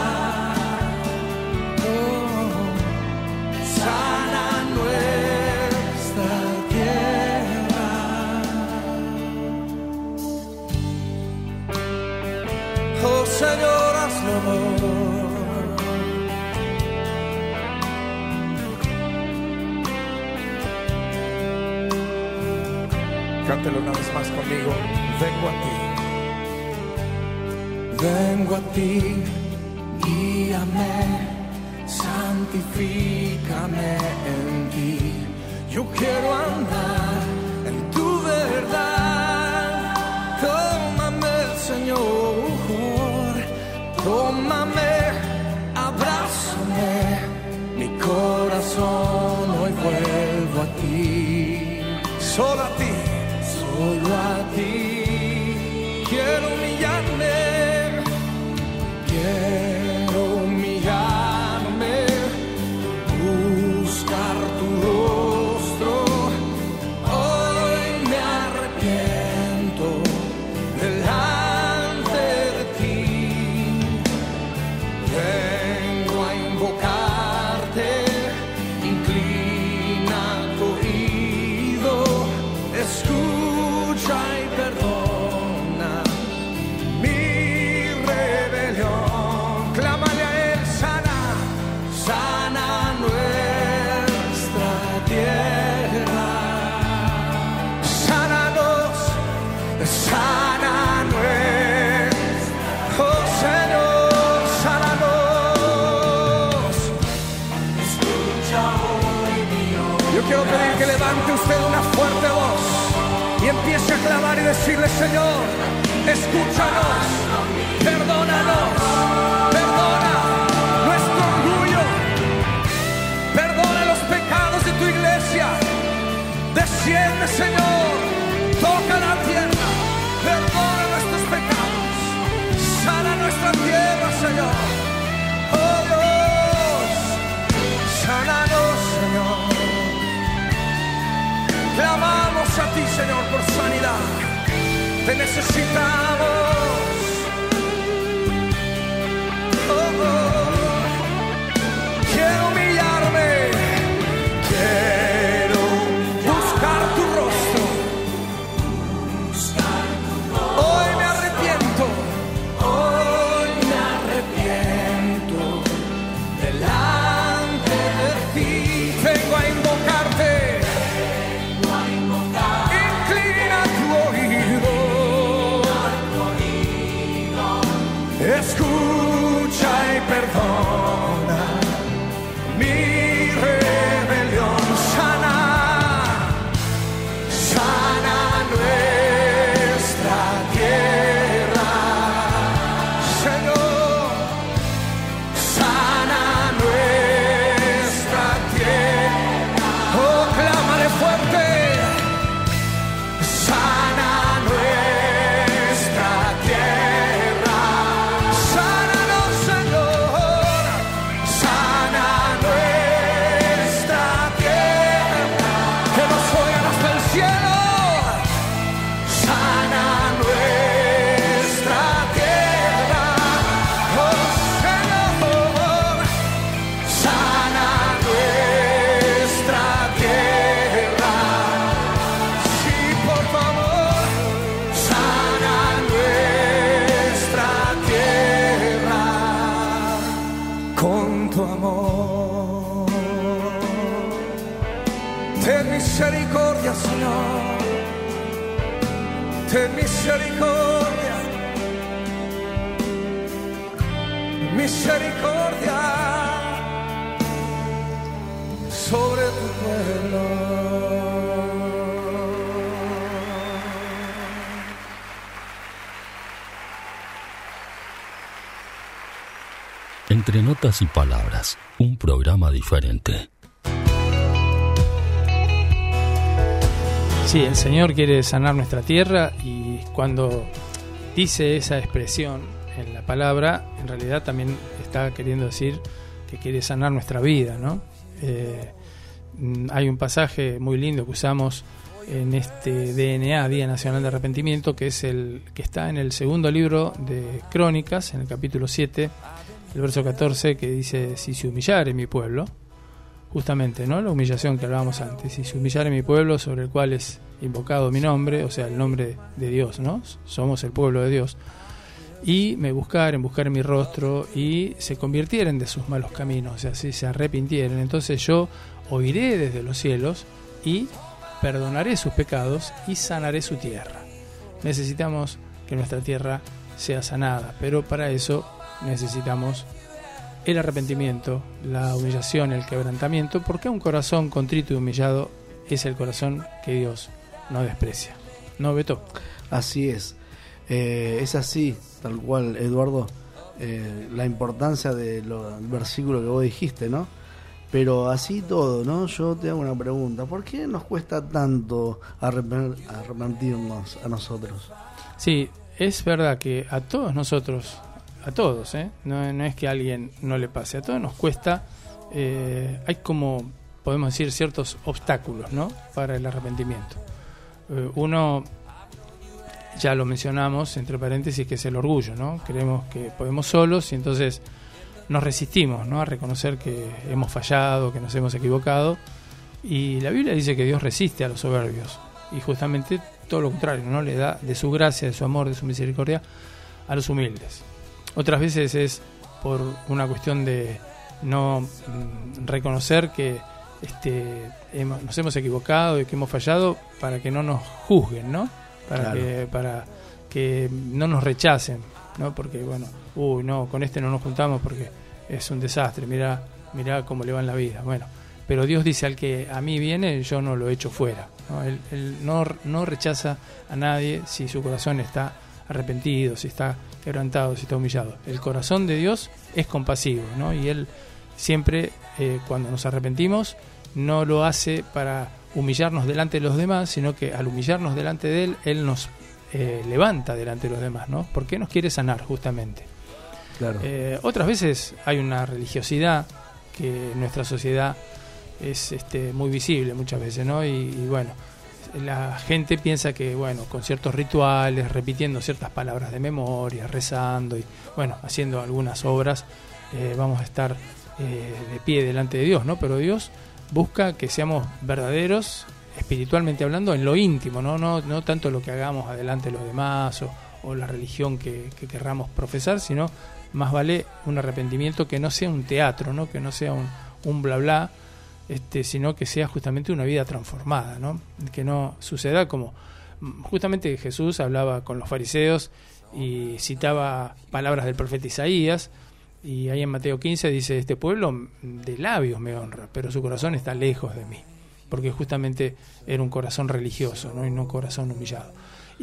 oh, sana nuestra tierra. Oh Señor, hazlo. Cántelo una vez más conmigo. Vengo a ti, vengo a ti, guíame, santifícame en ti. Yo quiero andar en tu verdad. Tómame, Señor, tómame, abrázame. Mi corazón hoy vuelvo a ti. Solo a ti, solo a ti. Quiero humillarme, quiero humillarme, buscar tu rostro. Hoy me arrepiento delante de ti. Vengo a invocarte, inclina tu oído, escucha y perdona mi rebelión. Clámale a él, sana, sana nuestra tierra. Sánanos, sana nuestra, oh Señor, sánanos. Escucha hoy Dios. Yo quiero pedir que levante usted una fuerte voz y empiece a clamar y decirle: Señor, escúchanos, perdónanos, perdona nuestro orgullo, perdona los pecados de tu iglesia. Desciende, Señor, toca la tierra, perdona nuestros pecados, sana nuestra tierra, Señor. Oh Dios, sánanos, Señor. Clamamos a ti, Señor, por sanidad. Te necesitamos. Oh, oh. Quiero humillarme, quiero buscar tu rostro. Hoy me arrepiento, hoy me arrepiento delante de ti. Vengo a invocarte. Inclina tu oído, escucha y perdona mi rebelión. Sana, sana nuestra tierra, Señor, sana nuestra tierra. Oh, clámale fuerte. Sana nuestra tierra, sánanos, Señor, sana nuestra tierra, que nos oigan hasta el cielo. Sana nuestra tierra, oh Señor, sana nuestra tierra. Sí, por favor, sana nuestra tierra con tu amor. Ten misericordia, Señor, ten misericordia, misericordia sobre tu pueblo. Entre notas y palabras, un programa diferente. Sí, el Señor quiere sanar nuestra tierra, y cuando dice esa expresión en la palabra, en realidad también está queriendo decir que quiere sanar nuestra vida, ¿no? Eh, hay un pasaje muy lindo que usamos en este D N A, Día Nacional de Arrepentimiento, que es el que está en el segundo libro de Crónicas, en el capítulo siete, el verso catorce, que dice: si se humillare mi pueblo, justamente, ¿no?, la humillación que hablábamos antes, si se humillare mi pueblo, sobre el cual es invocado mi nombre, o sea, el nombre de Dios, ¿no? Somos el pueblo de Dios. Y me buscaren, buscar mi rostro, y se convirtieren de sus malos caminos, o sea, si se arrepintieren, entonces yo oiré desde los cielos y perdonaré sus pecados y sanaré su tierra. Necesitamos que nuestra tierra sea sanada, pero para eso necesitamos el arrepentimiento, la humillación, el quebrantamiento, porque un corazón contrito y humillado es el corazón que Dios no desprecia. ¿No, Beto? Así es. Eh, es así, tal cual, Eduardo, eh, la importancia del versículo que vos dijiste, ¿no? Pero así todo, ¿no? Yo te hago una pregunta. ¿Por qué nos cuesta tanto arrepentirnos a nosotros? Sí, es verdad que a todos nosotros, a todos, ¿eh? No, no es que a alguien no le pase, a todos nos cuesta, eh, hay como, podemos decir, ciertos obstáculos, ¿no? Para el arrepentimiento. Eh, uno, ya lo mencionamos, entre paréntesis, que es el orgullo, ¿no? Creemos que podemos solos y entonces nos resistimos, ¿no? A reconocer que hemos fallado, que nos hemos equivocado. Y la Biblia dice que Dios resiste a los soberbios. Y justamente todo lo contrario, ¿no? Le da de su gracia, de su amor, de su misericordia a los humildes. Otras veces es por una cuestión de no mm, reconocer que este, hemos, nos hemos equivocado y que hemos fallado para que no nos juzguen, ¿no? Para, claro. que, para que no nos rechacen, ¿no? Porque, bueno, uy, no, con este no nos juntamos porque es un desastre, mirá, mirá cómo le va en la vida. Bueno, pero Dios dice, al que a mí viene, yo no lo echo fuera, ¿no? Él, él no, no rechaza a nadie si su corazón está arrepentido, si está quebrantado, si está humillado. El corazón de Dios es compasivo, ¿no? Y Él siempre, eh, cuando nos arrepentimos, no lo hace para humillarnos delante de los demás, sino que al humillarnos delante de Él, Él nos eh, levanta delante de los demás, ¿no? Porque nos quiere sanar, justamente. Claro. Eh, otras veces hay una religiosidad que en nuestra sociedad es este, muy visible muchas veces, ¿no? Y, y bueno, la gente piensa que, bueno, con ciertos rituales, repitiendo ciertas palabras de memoria, rezando y, bueno, haciendo algunas obras, eh, vamos a estar eh, de pie delante de Dios, ¿no? Pero Dios busca que seamos verdaderos, espiritualmente hablando, en lo íntimo, ¿no? No, no tanto lo que hagamos adelante de los demás o, o la religión que, que querramos profesar, sino más vale un arrepentimiento que no sea un teatro, ¿no? Que no sea un, un bla bla, Este, sino que sea justamente una vida transformada, ¿no? Que no suceda como justamente Jesús hablaba con los fariseos y citaba palabras del profeta Isaías, y ahí en Mateo quince dice, este pueblo de labios me honra, pero su corazón está lejos de mí, porque justamente era un corazón religioso, ¿no? Y no un corazón humillado.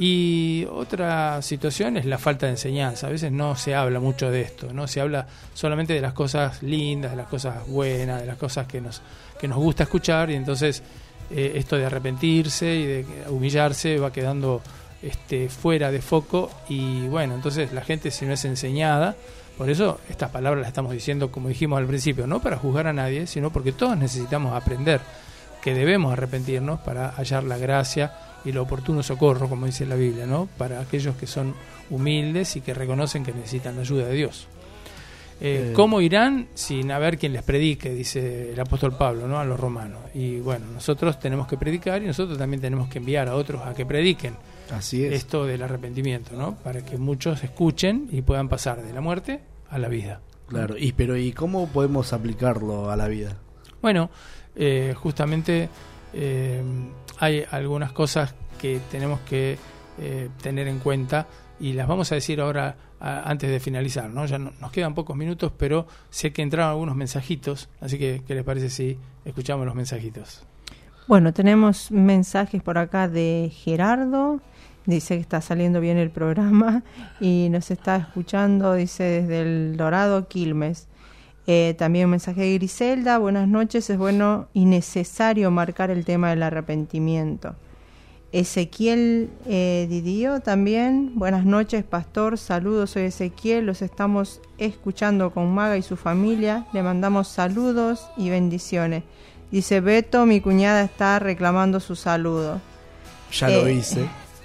Y otra situación es la falta de enseñanza. A veces no se habla mucho de esto, no se habla solamente de las cosas lindas, de las cosas buenas, de las cosas que nos que nos gusta escuchar, y entonces eh, esto de arrepentirse y de humillarse va quedando este, fuera de foco, y bueno, entonces la gente, si no es enseñada, por eso estas palabras las estamos diciendo, como dijimos al principio, no para juzgar a nadie, sino porque todos necesitamos aprender que debemos arrepentirnos para hallar la gracia y el oportuno socorro, como dice la Biblia, ¿no? Para aquellos que son humildes y que reconocen que necesitan la ayuda de Dios. Eh, eh. ¿Cómo irán sin haber quien les predique? Dice el apóstol Pablo, ¿no? A los romanos. Y bueno, nosotros tenemos que predicar y nosotros también tenemos que enviar a otros a que prediquen. Así es. Esto del arrepentimiento, ¿no? Para que muchos escuchen y puedan pasar de la muerte a la vida. Claro, y pero ¿y cómo podemos aplicarlo a la vida? Bueno, eh, justamente eh, hay algunas cosas que tenemos que eh, tener en cuenta, y las vamos a decir ahora a, antes de finalizar, ¿no? Ya no, nos quedan pocos minutos, pero sé que entraron algunos mensajitos, así que ¿qué les parece si escuchamos los mensajitos? Bueno, tenemos mensajes por acá de Gerardo, dice que está saliendo bien el programa y nos está escuchando, dice, desde el Dorado, Quilmes. Eh, también un mensaje de Griselda, buenas noches, es bueno y necesario marcar el tema del arrepentimiento. Ezequiel eh, Didio también, buenas noches pastor, saludos, soy Ezequiel, los estamos escuchando con Maga y su familia, le mandamos saludos y bendiciones. Dice Beto, mi cuñada está reclamando su saludo. Ya eh, lo hice.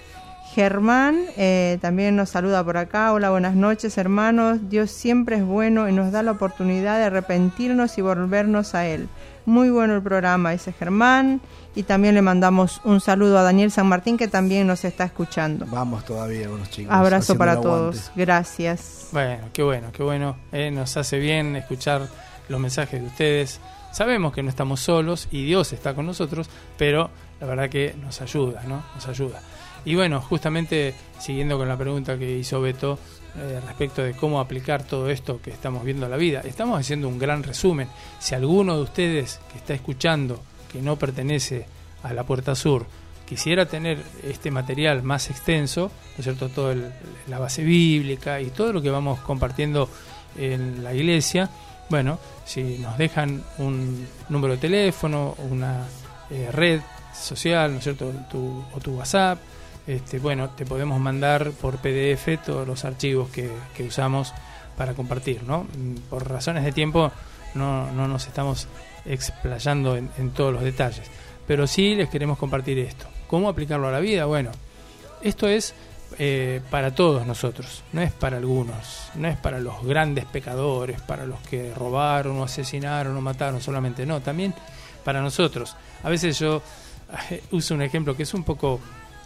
Germán eh, también nos saluda por acá, hola, buenas noches hermanos, Dios siempre es bueno y nos da la oportunidad de arrepentirnos y volvernos a Él. Muy bueno el programa, dice Germán. Y también le mandamos un saludo a Daniel San Martín, que también nos está escuchando. Vamos todavía, unos chicos. Abrazo para todos. Gracias. Bueno, qué bueno, qué bueno. Eh, nos hace bien escuchar los mensajes de ustedes. Sabemos que no estamos solos y Dios está con nosotros, pero la verdad que nos ayuda, ¿no? Nos ayuda. Y bueno, justamente siguiendo con la pregunta que hizo Beto, eh, respecto de cómo aplicar todo esto que estamos viendo a la vida. Estamos haciendo un gran resumen. Si alguno de ustedes que está escuchando, que no pertenece a la Puerta Sur, quisiera tener este material más extenso, ¿no es cierto?, toda la base bíblica y todo lo que vamos compartiendo en la iglesia, bueno, si nos dejan un número de teléfono, una eh, red social, ¿no es cierto?, tu, o tu WhatsApp, este, bueno, te podemos mandar por P D F todos los archivos que, que usamos para compartir, ¿no? Por razones de tiempo no, no nos estamos explayando en, en todos los detalles, pero sí les queremos compartir esto. ¿Cómo aplicarlo a la vida? Bueno, esto es eh, para todos nosotros, no es para algunos, no es para los grandes pecadores, para los que robaron o asesinaron o mataron solamente, no, también para nosotros. A veces yo eh, uso un ejemplo que es un poco,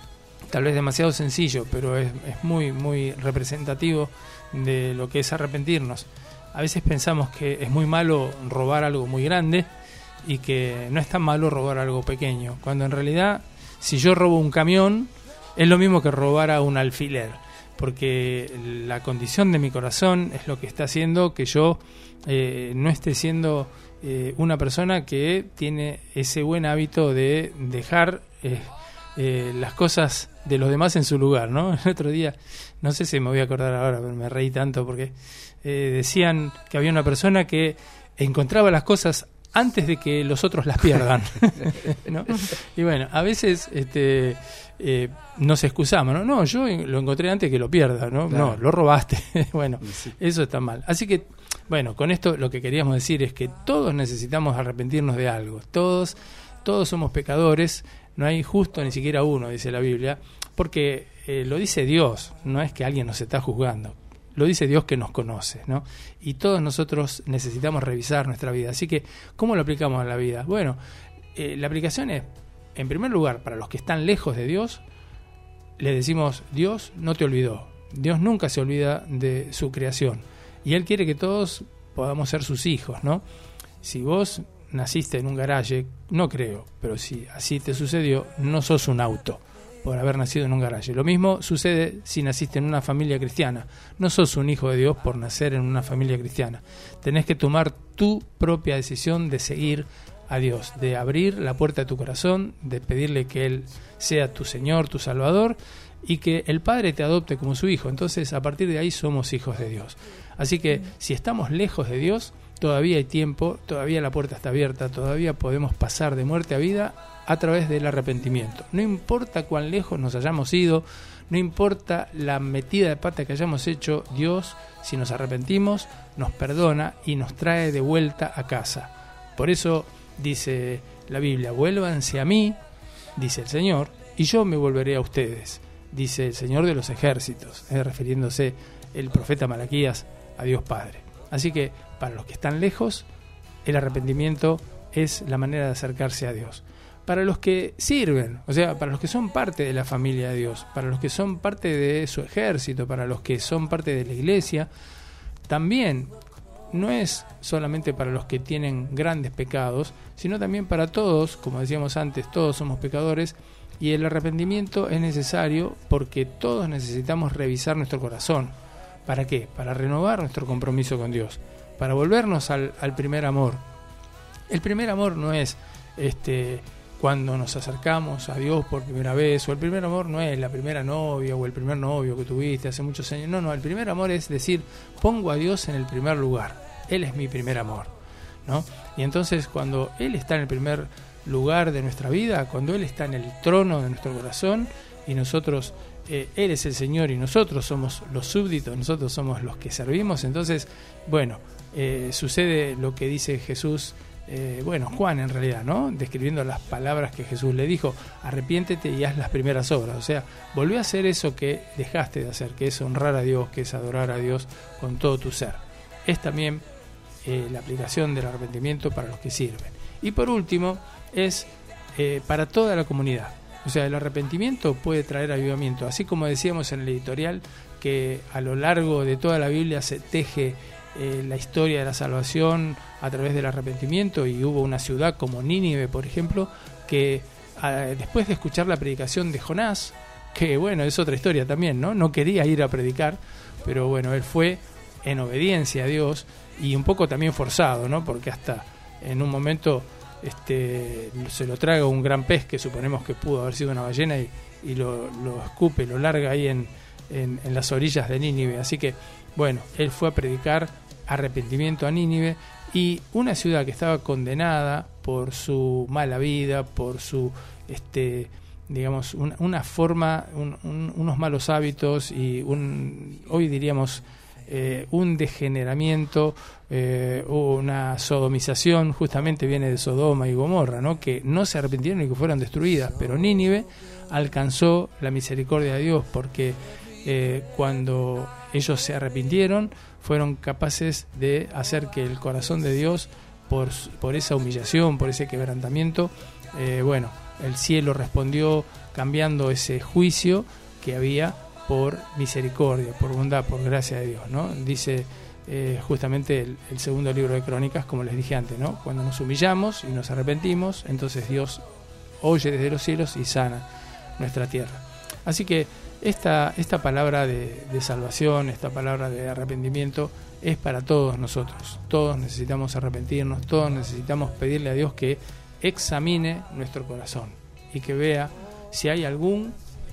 tal vez demasiado sencillo, pero es, es muy, muy representativo de lo que es arrepentirnos. A veces pensamos que es muy malo robar algo muy grande y que no es tan malo robar algo pequeño, cuando en realidad si yo robo un camión es lo mismo que robar a un alfiler, porque la condición de mi corazón es lo que está haciendo que yo eh, no esté siendo eh, una persona que tiene ese buen hábito de dejar eh, eh, las cosas de los demás en su lugar, ¿no? El otro día, no sé si me voy a acordar ahora, pero me reí tanto porque eh, decían que había una persona que encontraba las cosas antes de que los otros las pierdan, ¿no? Y bueno, a veces este, eh, nos excusamos, ¿no? No, yo lo encontré antes que lo pierda, ¿no? Claro. No, lo robaste. Bueno, sí. Eso está mal. Así que, bueno, con esto lo que queríamos decir es que todos necesitamos arrepentirnos de algo. Todos, todos somos pecadores, no hay justo ni siquiera uno, dice la Biblia, porque eh, lo dice Dios, no es que alguien nos está juzgando. Lo dice Dios que nos conoce, ¿no? Y todos nosotros necesitamos revisar nuestra vida. Así que, ¿cómo lo aplicamos a la vida? Bueno, eh, la aplicación es, en primer lugar, para los que están lejos de Dios, les decimos, Dios no te olvidó. Dios nunca se olvida de su creación. Y Él quiere que todos podamos ser sus hijos, ¿no? Si vos naciste en un garaje, no creo, pero si así te sucedió, no sos un auto por haber nacido en un garaje. Lo mismo sucede si naciste en una familia cristiana. No sos un hijo de Dios por nacer en una familia cristiana. Tenés que tomar tu propia decisión de seguir a Dios, de abrir la puerta de tu corazón, de pedirle que Él sea tu Señor, tu Salvador, y que el Padre te adopte como su hijo. Entonces, a partir de ahí somos hijos de Dios. Así que, si estamos lejos de Dios, todavía hay tiempo, todavía la puerta está abierta, todavía podemos pasar de muerte a vida a través del arrepentimiento. No importa cuán lejos nos hayamos ido, no importa la metida de pata que hayamos hecho, Dios, si nos arrepentimos, nos perdona y nos trae de vuelta a casa. Por eso dice la Biblia, vuélvanse a mí, dice el Señor, y yo me volveré a ustedes, dice el Señor de los ejércitos, eh, refiriéndose el profeta Malaquías a Dios Padre. Así que, para los que están lejos, el arrepentimiento es la manera de acercarse a Dios. Para los que sirven, o sea, para los que son parte de la familia de Dios, para los que son parte de su ejército, para los que son parte de la iglesia, también no es solamente para los que tienen grandes pecados, sino también para todos, como decíamos antes, todos somos pecadores, y el arrepentimiento es necesario porque todos necesitamos revisar nuestro corazón. ¿Para qué? Para renovar nuestro compromiso con Dios, para volvernos al, al primer amor. El primer amor no es este cuando nos acercamos a Dios por primera vez, o el primer amor no es la primera novia o el primer novio que tuviste hace muchos años. No, no, el primer amor es decir, pongo a Dios en el primer lugar. Él es mi primer amor, ¿no? Y entonces cuando Él está en el primer lugar de nuestra vida, cuando Él está en el trono de nuestro corazón y nosotros, eh, Él es el Señor y nosotros somos los súbditos, nosotros somos los que servimos, entonces, bueno, eh, sucede lo que dice Jesús. Eh, bueno, Juan en realidad, ¿no? Describiendo las palabras que Jesús le dijo, arrepiéntete y haz las primeras obras, o sea, volvé a hacer eso que dejaste de hacer, que es honrar a Dios, que es adorar a Dios con todo tu ser. Es también eh, la aplicación del arrepentimiento para los que sirven. Y por último, es eh, para toda la comunidad, o sea, el arrepentimiento puede traer avivamiento, así como decíamos en el editorial, que a lo largo de toda la Biblia se teje Eh, la historia de la salvación a través del arrepentimiento, y hubo una ciudad como Nínive, por ejemplo, que eh, después de escuchar la predicación de Jonás, que bueno, es otra historia también, ¿no? No quería ir a predicar, pero bueno, él fue en obediencia a Dios y un poco también forzado, ¿no? Porque hasta en un momento este se lo traga un gran pez que suponemos que pudo haber sido una ballena y, y lo, lo escupe, lo larga ahí en, en, en las orillas de Nínive. Así que, bueno, él fue a predicar arrepentimiento a Nínive, y una ciudad que estaba condenada por su mala vida, por su este digamos un, una forma, un, un, unos malos hábitos y un hoy diríamos eh, un degeneramiento, eh, una sodomización, justamente viene de Sodoma y Gomorra, ¿no? Que no se arrepintieron y que fueron destruidas, pero Nínive alcanzó la misericordia de Dios porque eh, cuando ellos se arrepintieron fueron capaces de hacer que el corazón de Dios, por, por esa humillación, por ese quebrantamiento, eh, bueno, el cielo respondió cambiando ese juicio que había por misericordia, por bondad, por gracia de Dios, ¿no? Dice eh, justamente el, el segundo libro de Crónicas, como les dije antes, ¿no? Cuando nos humillamos y nos arrepentimos, entonces Dios oye desde los cielos y sana nuestra tierra. Así que esta, esta palabra de, de salvación, esta palabra de arrepentimiento es para todos nosotros. Todos necesitamos arrepentirnos, todos necesitamos pedirle a Dios que examine nuestro corazón y que vea si hay algún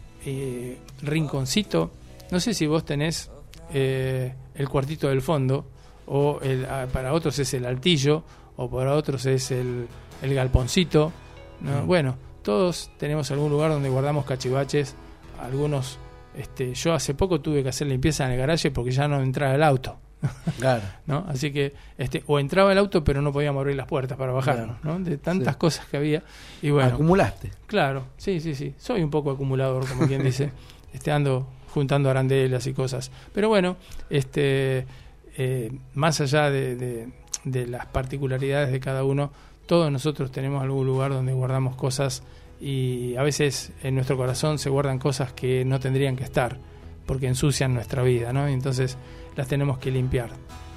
eh, rinconcito. No sé si vos tenés eh, el cuartito del fondo, o el, para otros es el altillo, o para otros es el, el galponcito, ¿no? Mm. Bueno, todos tenemos algún lugar donde guardamos cachivaches. Algunos, este, yo hace poco tuve que hacer limpieza en el garaje porque ya no entraba el auto. Claro. ¿No? Así que este, o entraba el auto pero no podíamos abrir las puertas para bajarnos, claro, ¿no? De tantas sí. cosas que había. Y bueno, acumulaste. Claro, sí, sí, sí. Soy un poco acumulador, como quien dice. Este, ando juntando arandelas y cosas. Pero bueno, este, eh, más allá de, de, de las particularidades de cada uno, todos nosotros tenemos algún lugar donde guardamos cosas, y a veces en nuestro corazón se guardan cosas que no tendrían que estar porque ensucian nuestra vida, ¿no? Y entonces las tenemos que limpiar,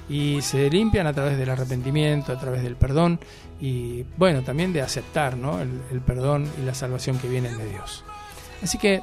y se limpian a través del arrepentimiento, a través del perdón, y bueno, también de aceptar, ¿no? el, el perdón y la salvación que vienen de Dios. Así que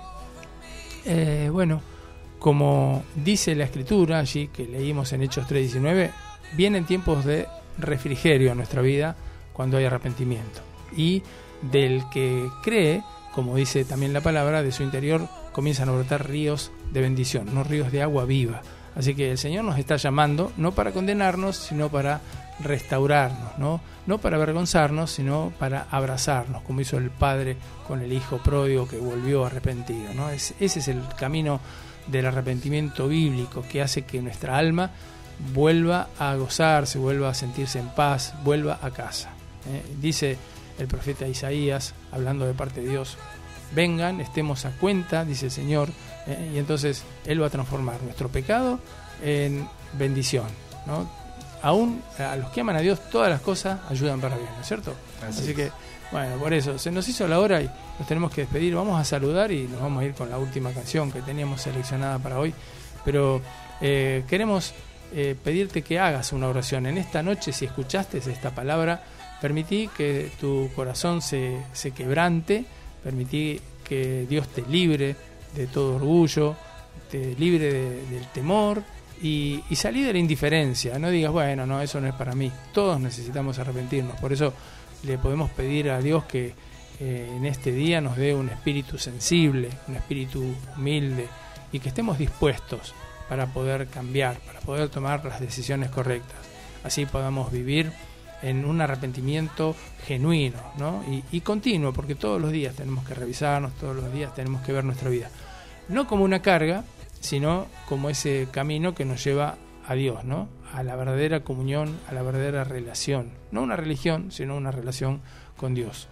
eh, bueno, como dice la Escritura allí que leímos en Hechos tres diecinueve, vienen tiempos de refrigerio en nuestra vida cuando hay arrepentimiento, y del que cree, como dice también la palabra, de su interior comienzan a brotar ríos de bendición, no ríos de agua viva. Así que el Señor nos está llamando no para condenarnos, sino para restaurarnos, ¿no? No para avergonzarnos, sino para abrazarnos, como hizo el Padre con el Hijo pródigo que volvió arrepentido, ¿no? Es, ese es el camino del arrepentimiento bíblico, que hace que nuestra alma vuelva a gozarse, vuelva a sentirse en paz, vuelva a casa. ¿eh? Dice el profeta Isaías, hablando de parte de Dios: vengan, estemos a cuenta, dice el Señor, eh, y entonces Él va a transformar nuestro pecado en bendición, ¿no? Aún a los que aman a Dios, todas las cosas ayudan para bien, ¿no es cierto? Así, Así que, bueno, por eso, se nos hizo la hora y nos tenemos que despedir. Vamos a saludar y nos vamos a ir con la última canción que teníamos seleccionada para hoy, pero eh, queremos eh, pedirte que hagas una oración. En esta noche, si escuchaste esta palabra, permití que tu corazón se, se quebrante, permití que Dios te libre de todo orgullo, te libre de, del temor, y, y salí de la indiferencia. No digas, bueno, no, eso no es para mí. Todos necesitamos arrepentirnos. Por eso le podemos pedir a Dios que eh, en este día nos dé un espíritu sensible, un espíritu humilde, y que estemos dispuestos para poder cambiar, para poder tomar las decisiones correctas. Así podamos vivir en un arrepentimiento genuino, ¿no? y, y continuo, porque todos los días tenemos que revisarnos, todos los días tenemos que ver nuestra vida, no como una carga, sino como ese camino que nos lleva a Dios, ¿no? A la verdadera comunión, a la verdadera relación, no una religión, sino una relación con Dios.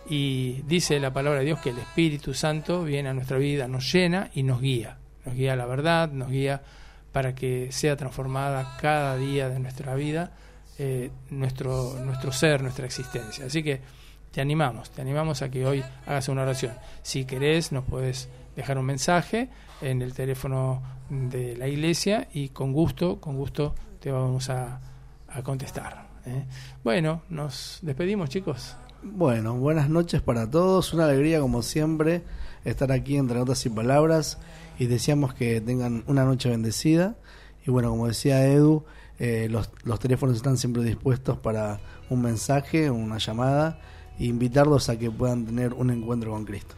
Y dice la palabra de Dios que el Espíritu Santo viene a nuestra vida, nos llena y nos guía, nos guía a la verdad, nos guía para que sea transformada cada día de nuestra vida, Eh, nuestro, nuestro ser, nuestra existencia. Así que te animamos, te animamos a que hoy hagas una oración. Si querés, nos puedes dejar un mensaje en el teléfono de la iglesia y con gusto, con gusto te vamos a, a contestar. ¿eh? Bueno, nos despedimos, chicos. Bueno, buenas noches para todos. Una alegría, como siempre, estar aquí entre notas y palabras. Y deseamos que tengan una noche bendecida. Y bueno, como decía Edu, eh, los, los teléfonos están siempre dispuestos para un mensaje, una llamada, e invitarlos a que puedan tener un encuentro con Cristo.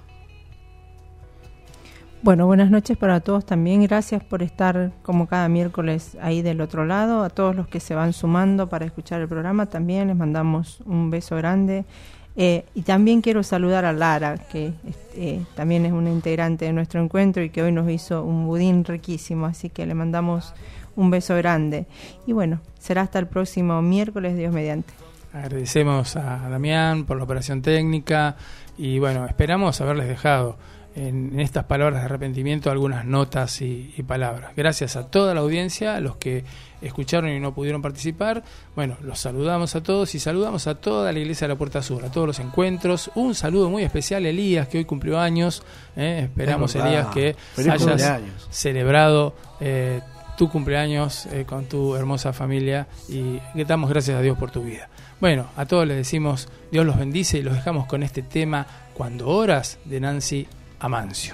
Bueno, buenas noches para todos también. Gracias por estar como cada miércoles ahí del otro lado. A todos los que se van sumando para escuchar el programa también les mandamos un beso grande. Eh, y también quiero saludar a Lara, que eh, también es una integrante de nuestro encuentro y que hoy nos hizo un budín riquísimo, así que le mandamos un beso grande. Y bueno, será hasta el próximo miércoles, Dios mediante. Agradecemos a Damián por la operación técnica y bueno, esperamos haberles dejado en estas palabras de arrepentimiento algunas notas y, y palabras. Gracias a toda la audiencia, a los que escucharon y no pudieron participar. Bueno, los saludamos a todos y saludamos a toda la Iglesia de la Puerta Sur, a todos los encuentros. Un saludo muy especial a Elías, que hoy cumplió años. ¿eh? Esperamos, Elías, que Feliz hayas cumpleaños. celebrado eh, tu cumpleaños eh, con tu hermosa familia y que damos gracias a Dios por tu vida. Bueno, a todos les decimos Dios los bendice y los dejamos con este tema Cuando oras, de Nancy Amancio.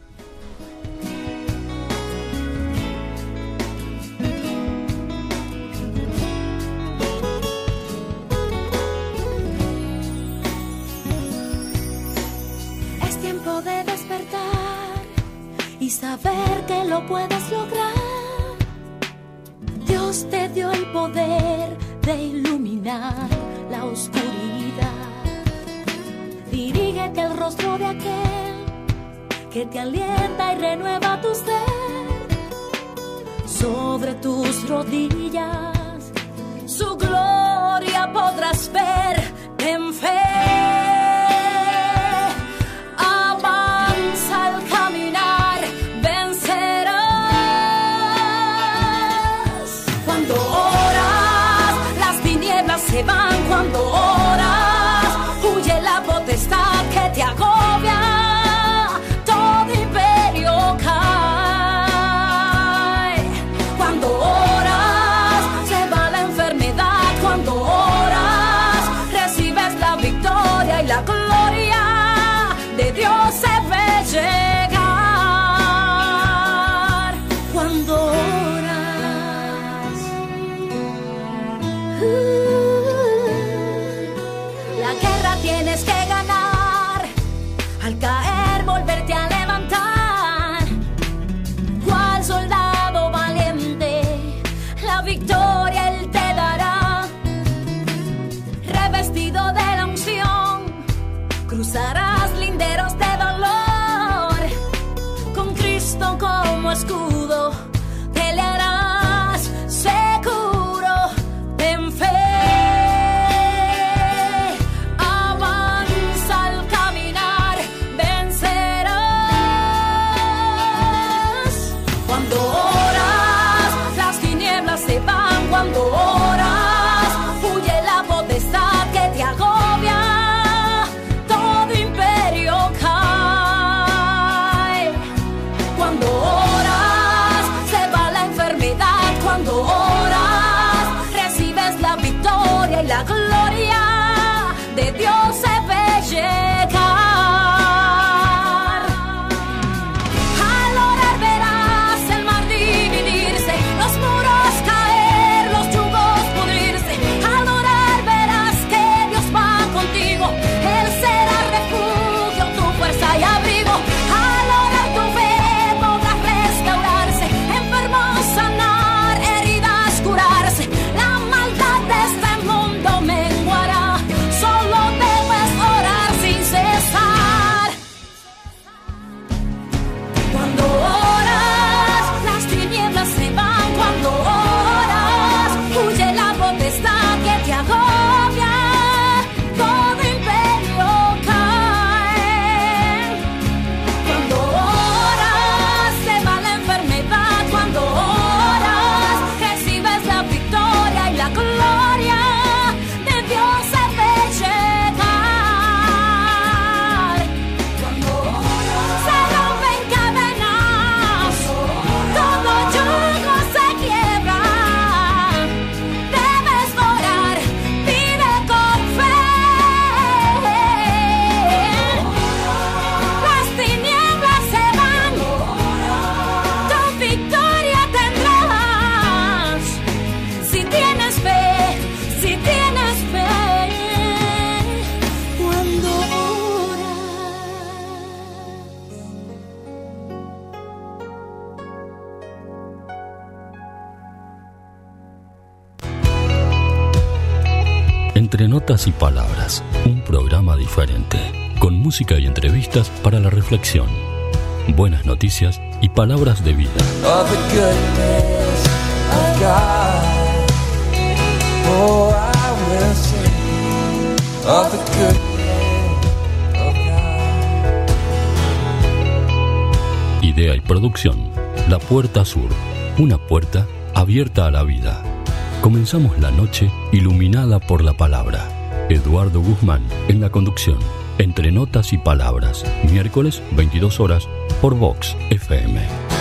Es tiempo de despertar y saber que lo puedes lograr. Dios te dio el poder de iluminar la oscuridad. Dirígete al rostro de aquel que te alienta y renueva tu ser. Sobre tus rodillas su gloria podrás ver. Ten fe, avanza al caminar, vencerás. Cuando oras, las tinieblas se van. Cuando oras, huye la potestad que te agobia. La gloria de Dios se ve llegar cuando oras. Uh, la guerra tienes que ganar, al caer volverte a levantar. Cual soldado valiente, la victoria Él te dará. Revestido de la unción, cruzarás linderos de dolor, con Cristo como escudo, pelearás seguro. Ten fe, avanza al caminar, vencerás. Cuando oras, las tinieblas se van. Cuando oras, huye la potestad que te agobia. Cuando oras, se va la enfermedad. Cuando oras, recibes la victoria y la gloria de Dios se ve llegar. Al orar verás el mar dividirse, los muros caer, los yugos pudrirse. Al orar verás que Dios va contigo, Él será refugio, tu fuerza y abrigo. Al orar tu fe podrás restaurarse, enfermos sanar, heridas curarse. La maldad de este mundo menguará, solo debes orar sin Entre Notas y Palabras, un programa diferente, con música y entrevistas para la reflexión, buenas noticias y palabras de vida. Of the goodness of God. Oh, I will sing of the goodness of God. Idea y producción, La Puerta Sur, una puerta abierta a la vida. Comenzamos la noche iluminada por la palabra. Eduardo Guzmán en la conducción. Entre Notas y Palabras, miércoles veintidós horas por Vox F M.